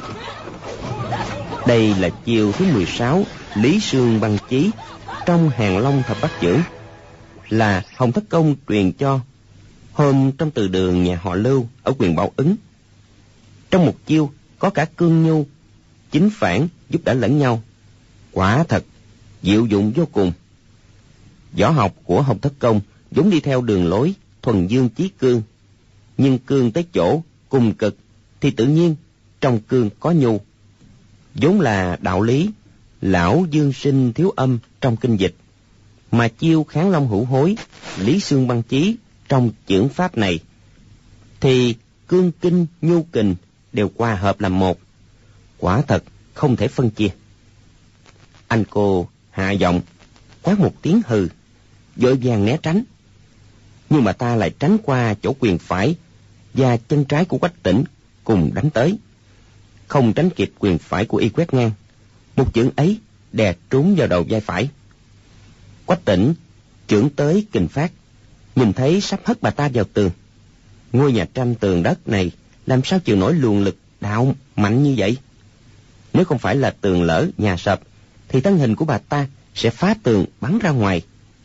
Đây là chiêu thứ 16 Lý Sương Băng Chí trong Hàng Long Thập Bát Chưởng, là Hồng Thất Công truyền cho hôm trong từ đường nhà họ Lưu ở Quyền Bảo Ứng. Trong một chiêu có cả cương nhu, chính phản giúp đỡ lẫn nhau, quả thật diệu dụng vô cùng. Võ học của Hồng Thất Công vốn đi theo đường lối thuần dương chí cương, nhưng cương tới chỗ cùng cực thì tự nhiên trong cương có nhu, vốn là đạo lý lão dương sinh thiếu âm trong kinh dịch. Mà chiêu Kháng Long Hữu Hối, Lý Sương Băng Chí trong chưởng pháp này thì cương kinh nhu kình đều hòa hợp làm một, quả thật không thể phân chia. Anh cô hạ giọng quát một tiếng hừ, vội vàng né tránh, nhưng mà ta lại tránh qua chỗ quyền phải và chân trái của Quách Tĩnh cùng đánh tới, không tránh kịp quyền phải của y quét ngang, một chưởng ấy đè trúng vào đầu vai phải. Quách Tĩnh chưởng tới kình phát, nhìn thấy sắp hất bà ta vào tường. Ngôi nhà tranh tường đất này làm sao chịu nổi luồng lực đạo mạnh như vậy? Nếu không phải là tường lỡ nhà sập, thì thân hình của bà ta sẽ phá tường bắn ra ngoài.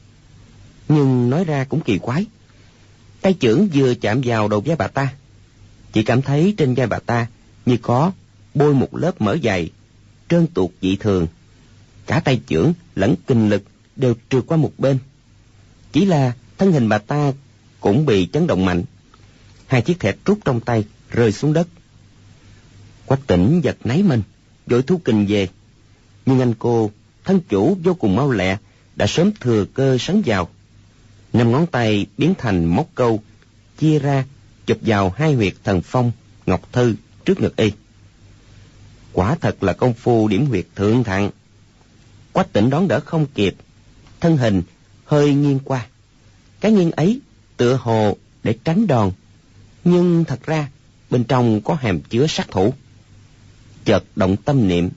Nhưng nói ra cũng kỳ quái, tay chưởng vừa chạm vào đầu vai bà ta, chỉ cảm thấy trên vai bà ta như có bôi một lớp mỡ dày, trơn tuột dị thường. Cả tay chưởng lẫn kình lực đều trượt qua một bên. Chỉ là thân hình bà ta cũng bị chấn động mạnh, 2 chiếc thẹt trúc trong tay rơi xuống đất. Quách Tĩnh giật nảy mình, vội thu kình về, nhưng anh cô thân chủ vô cùng mau lẹ, đã sớm thừa cơ sấn vào. 5 ngón tay biến thành móc câu, chia ra chụp vào 2 huyệt thần phong ngọc thư trước ngực y. Quả thật là công phu điểm huyệt thượng thặng. Quách Tĩnh đón đỡ không kịp, thân hình hơi nghiêng qua. Cái nghiêng ấy tựa hồ để tránh đòn, nhưng thật ra bên trong có hàm chứa sát thủ. Chợt động tâm niệm,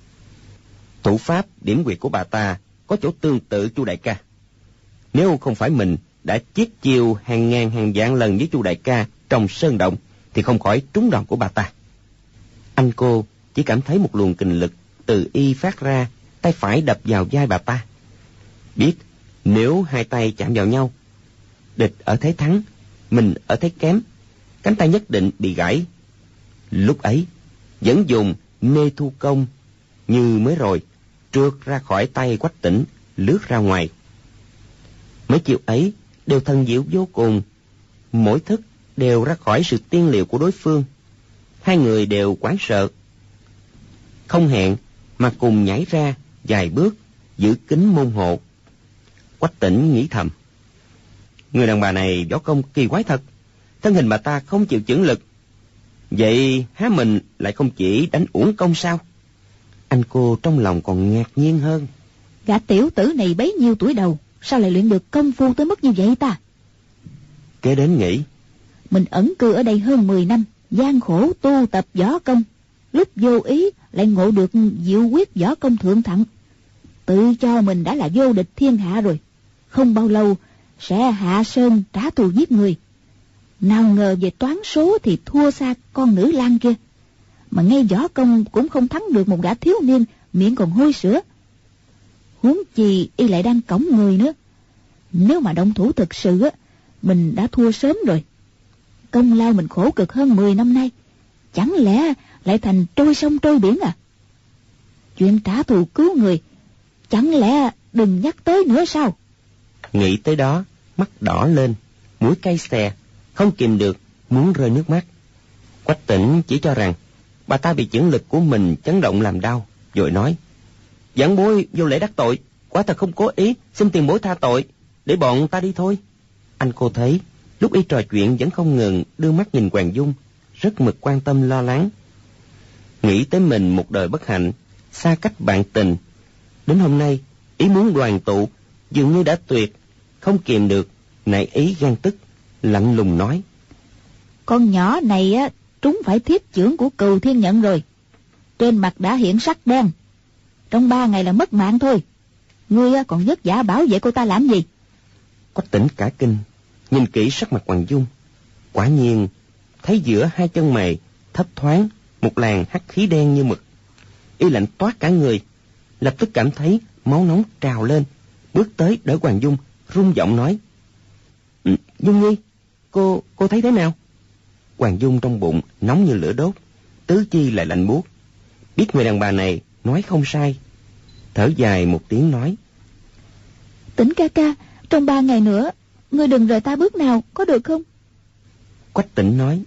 thủ pháp điểm huyệt của bà ta có chỗ tương tự Chu đại ca. Nếu không phải mình đã chiết chiêu hàng ngàn hàng vạn lần với Chu đại ca trong sơn động, thì không khỏi trúng đòn của bà ta. Anh cô chỉ cảm thấy một luồng kình lực từ y phát ra, tay phải đập vào vai bà ta. Biết nếu 2 tay chạm vào nhau, địch ở thế thắng, mình ở thế kém, cánh tay nhất định bị gãy. Lúc ấy vẫn dùng nê thu công như mới rồi, trượt ra khỏi tay Quách Tĩnh, lướt ra ngoài. Mấy chiêu ấy đều thần diệu vô cùng, mỗi thức đều ra khỏi sự tiên liệu của đối phương. Hai người đều hoảng sợ, không hẹn mà cùng nhảy ra vài bước, giữ kín môn hộ. Quách Tĩnh nghĩ thầm, người đàn bà này võ công kỳ quái thật, thân hình bà ta không chịu chưởng lực, vậy há mình lại không chỉ đánh uổng công sao? Anh cô trong lòng còn ngạc nhiên hơn. Gã tiểu tử này bấy nhiêu tuổi đầu, sao lại luyện được công phu tới mức như vậy ta? Kế đến nghĩ, mình ẩn cư ở đây hơn 10 năm, gian khổ tu tập võ công, lúc vô ý lại ngộ được diệu quyết võ công thượng thặng, tự cho mình đã là vô địch thiên hạ rồi, không bao lâu sẽ hạ sơn trả thù giết người. Nào ngờ về toán số thì thua xa con nữ lang kia, mà ngay võ công cũng không thắng được một gã thiếu niên miệng còn hôi sữa. Huống chi y lại đang cõng người nữa, nếu mà động thủ thực sự á, mình đã thua sớm rồi. Công lao mình khổ cực hơn 10 năm nay, chẳng lẽ lại thành trôi sông trôi biển à? Chuyện trả thù cứu người, chẳng lẽ đừng nhắc tới nữa sao? Nghĩ tới đó, mắt đỏ lên, mũi cay xè, không kìm được muốn rơi nước mắt. Quách Tĩnh chỉ cho rằng bà ta bị chưởng lực của mình chấn động làm đau, rồi nói: "Vãn bối vô lễ đắc tội, quả thật không cố ý, xin tiền bối tha tội, để bọn ta đi thôi." Anh cô thấy lúc y trò chuyện vẫn không ngừng đưa mắt nhìn Hoàng Dung, rất mực quan tâm lo lắng. Nghĩ tới mình một đời bất hạnh, xa cách bạn tình, đến hôm nay ý muốn đoàn tụ dường như đã tuyệt, không kìm được nảy ý ghen tức, lạnh lùng nói: "Con nhỏ này á, trúng phải thiếp chưởng của Cừu Thiên Nhận rồi, trên mặt đã hiện sắc đen, trong 3 ngày là mất mạng thôi. Ngươi á, còn vất vả bảo vệ cô ta làm gì?" Quách Tĩnh cả kinh, nhìn kỹ sắc mặt Hoàng Dung, quả nhiên thấy giữa hai chân mày thấp thoáng một làn hắc khí đen như mực. Y lạnh toát cả người, lập tức cảm thấy máu nóng trào lên, bước tới đỡ Hoàng Dung, run giọng nói: "Dung Nhi, cô thấy thế nào?" Hoàng Dung trong bụng nóng như lửa đốt, tứ chi lại lạnh buốt, biết người đàn bà này nói không sai, thở dài một tiếng nói: "Tĩnh ca ca, trong 3 ngày nữa ngươi đừng rời ta bước nào, có được không?" Quách Tĩnh nói: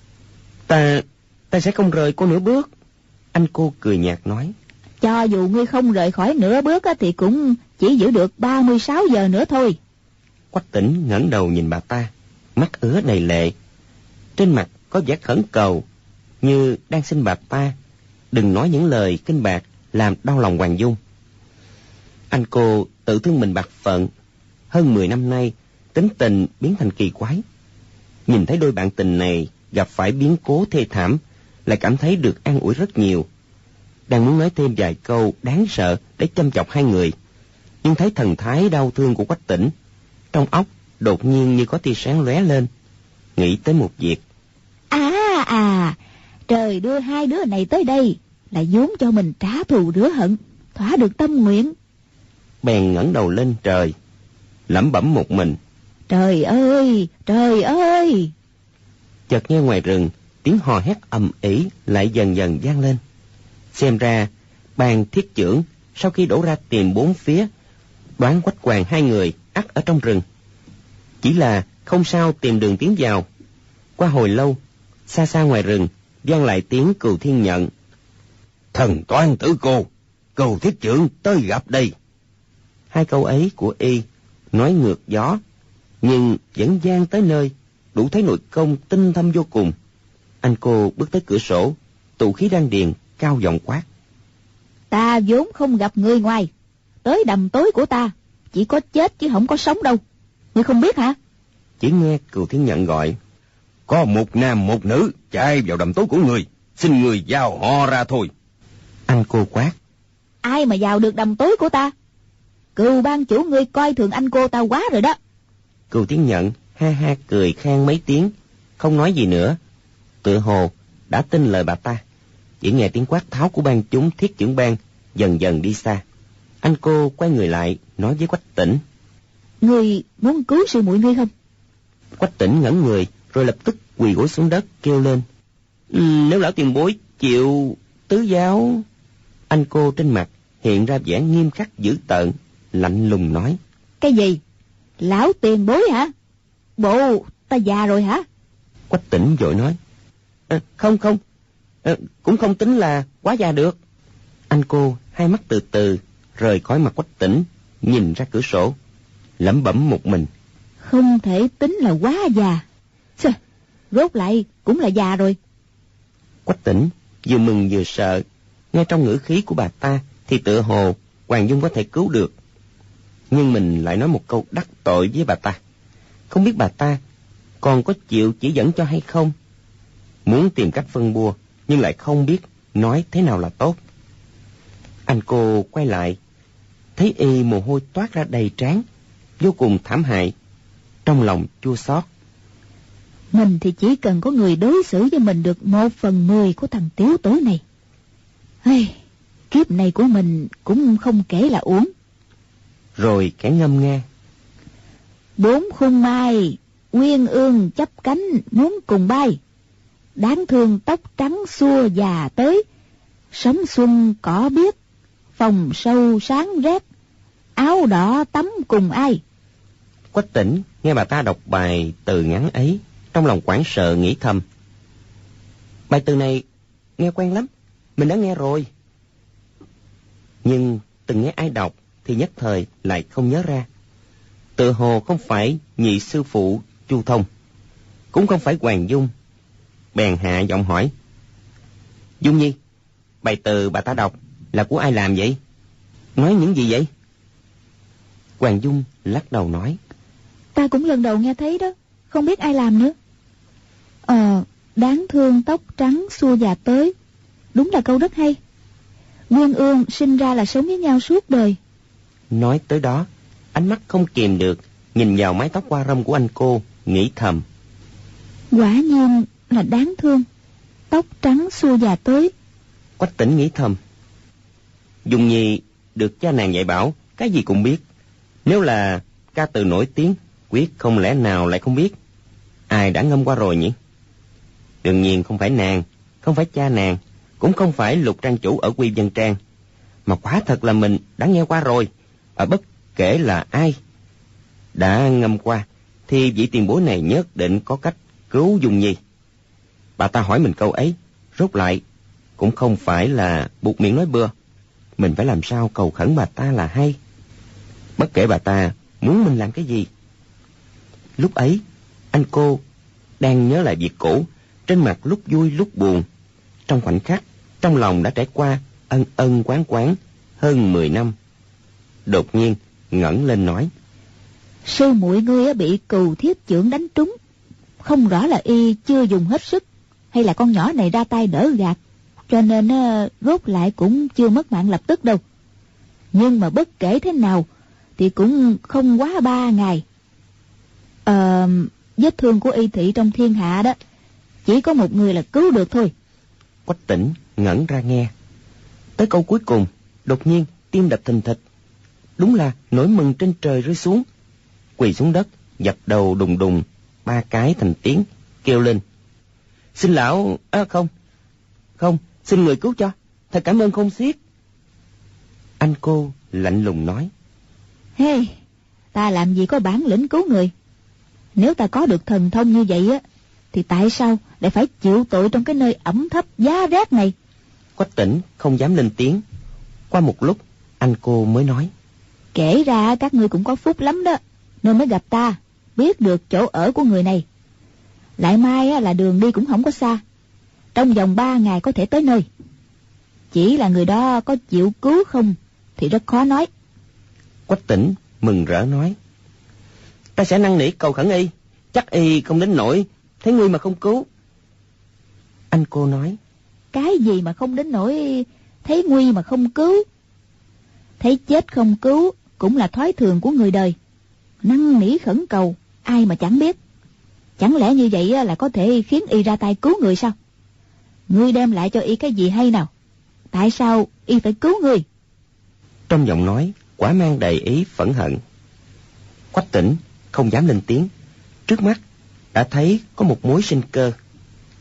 Ta sẽ không rời cô nửa bước." Anh cô cười nhạt nói: "Cho dù ngươi không rời khỏi nửa bước á, thì cũng chỉ giữ được 36 giờ nữa thôi." Quách Tĩnh ngẩng đầu nhìn bà ta, mắt ứa đầy lệ, trên mặt có vẻ khẩn cầu, như đang xin bà ta đừng nói những lời kinh bạc làm đau lòng Hoàng Dung. Anh cô tự thương mình bạc phận, hơn 10 năm nay tính tình biến thành kỳ quái, nhìn thấy đôi bạn tình này gặp phải biến cố thê thảm, lại cảm thấy được an ủi rất nhiều. Đang muốn nói thêm vài câu đáng sợ để châm chọc hai người, nhưng thấy thần thái đau thương của Quách Tĩnh, trong óc đột nhiên như có tia sáng lóe lên, nghĩ tới một việc. Trời đưa hai đứa này tới đây là vốn cho mình trả thù rửa hận, thỏa được tâm nguyện. Bèn ngẩng đầu lên trời, lẩm bẩm một mình: Trời ơi, trời ơi! Chợt nghe ngoài rừng tiếng hò hét ầm ĩ lại dần dần vang lên. Xem ra bàn thiết chưởng sau khi đổ ra tìm bốn phía, đoán Quách Hoàng hai người ắt ở trong rừng, chỉ là không sao tìm đường tiến vào. Qua hồi lâu, xa xa ngoài rừng vang lại tiếng Cừu Thiên Nhận: "Thần toan tử cô, Cừu thiết chưởng tới gặp đây." Hai câu ấy của y nói ngược gió, nhưng vẫn vang tới nơi, đủ thấy nội công tinh thâm vô cùng. Anh cô bước tới cửa sổ, tụ khí đan điền, cao giọng quát: "Ta vốn không gặp người ngoài, tới đầm tối của ta chỉ có chết chứ không có sống đâu, ngươi không biết hả?" Chỉ nghe Cừu Thiên Nhận gọi: "Có một nam một nữ chạy vào đầm tối của người, xin người giao họ ra thôi." Anh cô quát: "Ai mà vào được đầm tối của ta? Cừu ban chủ ngươi coi thường anh cô ta quá rồi đó." Cừu Thiên Nhận ha ha cười khan mấy tiếng, không nói gì nữa, tựa hồ đã tin lời bà ta. Chỉ nghe tiếng quát tháo của ban chúng thiết chưởng bang dần dần đi xa. Anh cô quay người lại nói với Quách Tĩnh: "Ngươi muốn cứu sư muội ngươi không?" Quách Tĩnh ngẩn người, rồi lập tức quỳ gối xuống đất kêu lên: Nếu lão tiền bối chịu tứ giáo... Anh cô trên mặt hiện ra vẻ nghiêm khắc dữ tợn, lạnh lùng nói. Cái gì? Lão tiền bối hả? Bộ ta già rồi hả? Quách Tỉnh vội nói. Không, cũng không tính là quá già được. Anh cô hai mắt từ từ rời khỏi mặt Quách Tỉnh, nhìn ra cửa sổ, lẩm bẩm một mình. Không thể tính là quá già. Chà, rốt lại cũng là già rồi. Quách Tỉnh vừa mừng vừa sợ. Nghe trong ngữ khí của bà ta thì tựa hồ Hoàng Dung có thể cứu được. Nhưng mình lại nói một câu đắc tội với bà ta. Không biết bà ta còn có chịu chỉ dẫn cho hay không. Muốn tìm cách phân bua, nhưng lại không biết nói thế nào là tốt. Anh cô quay lại, thấy y mồ hôi toát ra đầy trán, vô cùng thảm hại. Trong lòng chua xót. Mình thì chỉ cần có người đối xử với mình được 1/10 của thằng tiểu tối này. Hey, kiếp này của mình cũng không kể là uổng. Rồi kẻ ngâm nga. 4 khung mai, uyên ương chấp cánh muốn cùng bay. Đáng thương tóc trắng xua già tới. Sống xuân cỏ biếc, phòng sâu sáng rét. Áo đỏ tắm cùng ai. Quách Tỉnh nghe bà ta đọc bài từ ngắn ấy, trong lòng hoảng sợ nghĩ thầm. Bài từ này nghe quen lắm, mình đã nghe rồi. Nhưng từng nghe ai đọc thì nhất thời lại không nhớ ra. Tự hồ không phải nhị sư phụ Chu Thông, cũng không phải Hoàng Dung. Bèn hạ giọng hỏi. Dung Nhi, bài từ bà ta đọc là của ai làm vậy? Nói những gì vậy? Hoàng Dung lắc đầu nói. Ta cũng lần đầu nghe thấy đó, không biết ai làm nữa. Đáng thương tóc trắng xua già tới. Đúng là câu rất hay. Nguyên ương sinh ra là sống với nhau suốt đời. Nói tới đó, ánh mắt không kìm được nhìn vào mái tóc hoa râm của anh cô, nghĩ thầm. Quả nhiên là đáng thương, tóc trắng xua già tới. Quách Tỉnh nghĩ thầm. Dung Nhi được cha nàng dạy bảo, cái gì cũng biết. Nếu là ca từ nổi tiếng, quyết không lẽ nào lại không biết. Ai đã ngâm qua rồi nhỉ? Đương nhiên không phải nàng, không phải cha nàng, cũng không phải Lục trang chủ ở Quy Vân Trang, mà quả thật là mình đã nghe qua rồi. Bất kể là ai đã ngâm qua thì vị tiền bối này nhất định có cách cứu Dung Nhi. Bà ta hỏi mình câu ấy, rốt lại cũng không phải là buộc miệng nói bừa. Mình phải làm sao cầu khẩn bà ta là hay, bất kể bà ta muốn mình làm cái gì. Lúc ấy anh cô đang nhớ lại việc cũ, trên mặt lúc vui lúc buồn. Trong khoảnh khắc, trong lòng đã trải qua ân ân quán quán hơn 10 năm. Đột nhiên ngẩng lên nói. Sư muội ngươi bị Cừu Thiết chưởng đánh trúng. Không rõ là y chưa dùng hết sức, hay là con nhỏ này ra tay đỡ gạt, cho nên rốt lại cũng chưa mất mạng lập tức đâu. Nhưng mà bất kể thế nào thì cũng không quá 3 ngày. Vết thương của y thị trong thiên hạ đó, chỉ có một người là cứu được thôi. Quách Tỉnh ngẩn ra nghe. Tới câu cuối cùng, đột nhiên tim đập thình thịch. Đúng là nỗi mừng trên trời rơi xuống. Quỳ xuống đất, dập đầu đùng đùng 3 cái thành tiếng, kêu lên. Xin lão... Không, xin người cứu cho. Thật cảm ơn không xiết. Anh cô lạnh lùng nói. Hey, ta làm gì có bản lĩnh cứu người. Nếu ta có được thần thông như vậy á, thì tại sao lại phải chịu tội trong cái nơi ẩm thấp giá rét này? Quách Tỉnh không dám lên tiếng. Qua một lúc, anh cô mới nói. Kể ra các ngươi cũng có phúc lắm đó, nên mới gặp ta, biết được chỗ ở của người này. Lại mai á, là đường đi cũng không có xa, trong vòng 3 ngày có thể tới nơi. Chỉ là người đó có chịu cứu không thì rất khó nói. Quách Tỉnh mừng rỡ nói. Ta sẽ năn nỉ cầu khẩn y, chắc y không đến nỗi thấy nguy mà không cứu. Anh cô nói. Cái gì mà không đến nỗi thấy nguy mà không cứu? Thấy chết không cứu cũng là thói thường của người đời. Năn nỉ khẩn cầu ai mà chẳng biết. Chẳng lẽ như vậy là có thể khiến y ra tay cứu người sao? Ngươi đem lại cho y cái gì hay nào? Tại sao y phải cứu ngươi? Trong giọng nói quả mang đầy ý phẫn hận. Quách Tỉnh không dám lên tiếng. Trước mắt đã thấy có một mối sinh cơ.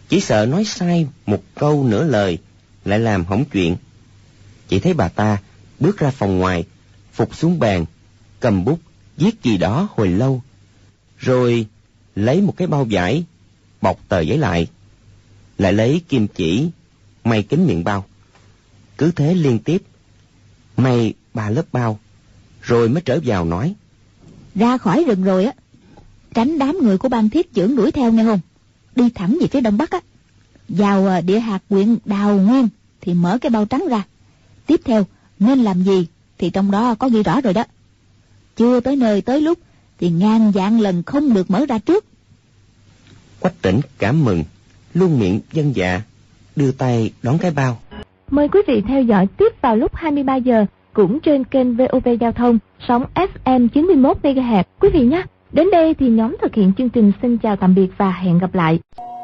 Chỉ sợ nói sai một câu nửa lời lại làm hỏng chuyện. Chỉ thấy bà ta bước ra phòng ngoài, phục xuống bàn, cầm bút viết gì đó hồi lâu, rồi lấy một cái bao vải bọc tờ giấy lại lấy kim chỉ may kín miệng bao. Cứ thế liên tiếp may 3 lớp bao, rồi mới trở vào nói: Ra khỏi rừng rồi á, tránh đám người của ban thiết trưởng đuổi theo nghe không? Đi thẳng về phía đông bắc á, vào địa hạt huyện Đào Nguyên thì mở cái bao trắng ra. Tiếp theo nên làm gì thì trong đó có ghi rõ rồi đó. Chưa tới nơi tới lúc thì ngàn vạn lần không được mở ra trước. Quách Tỉnh cảm mừng, luôn miệng vâng dạ, đưa tay đón cái bao. Mời quý vị theo dõi tiếp vào lúc 23 giờ cũng trên kênh VOV Giao thông sóng FM 91 MHz quý vị nhé. Đến đây thì nhóm thực hiện chương trình xin chào tạm biệt và hẹn gặp lại.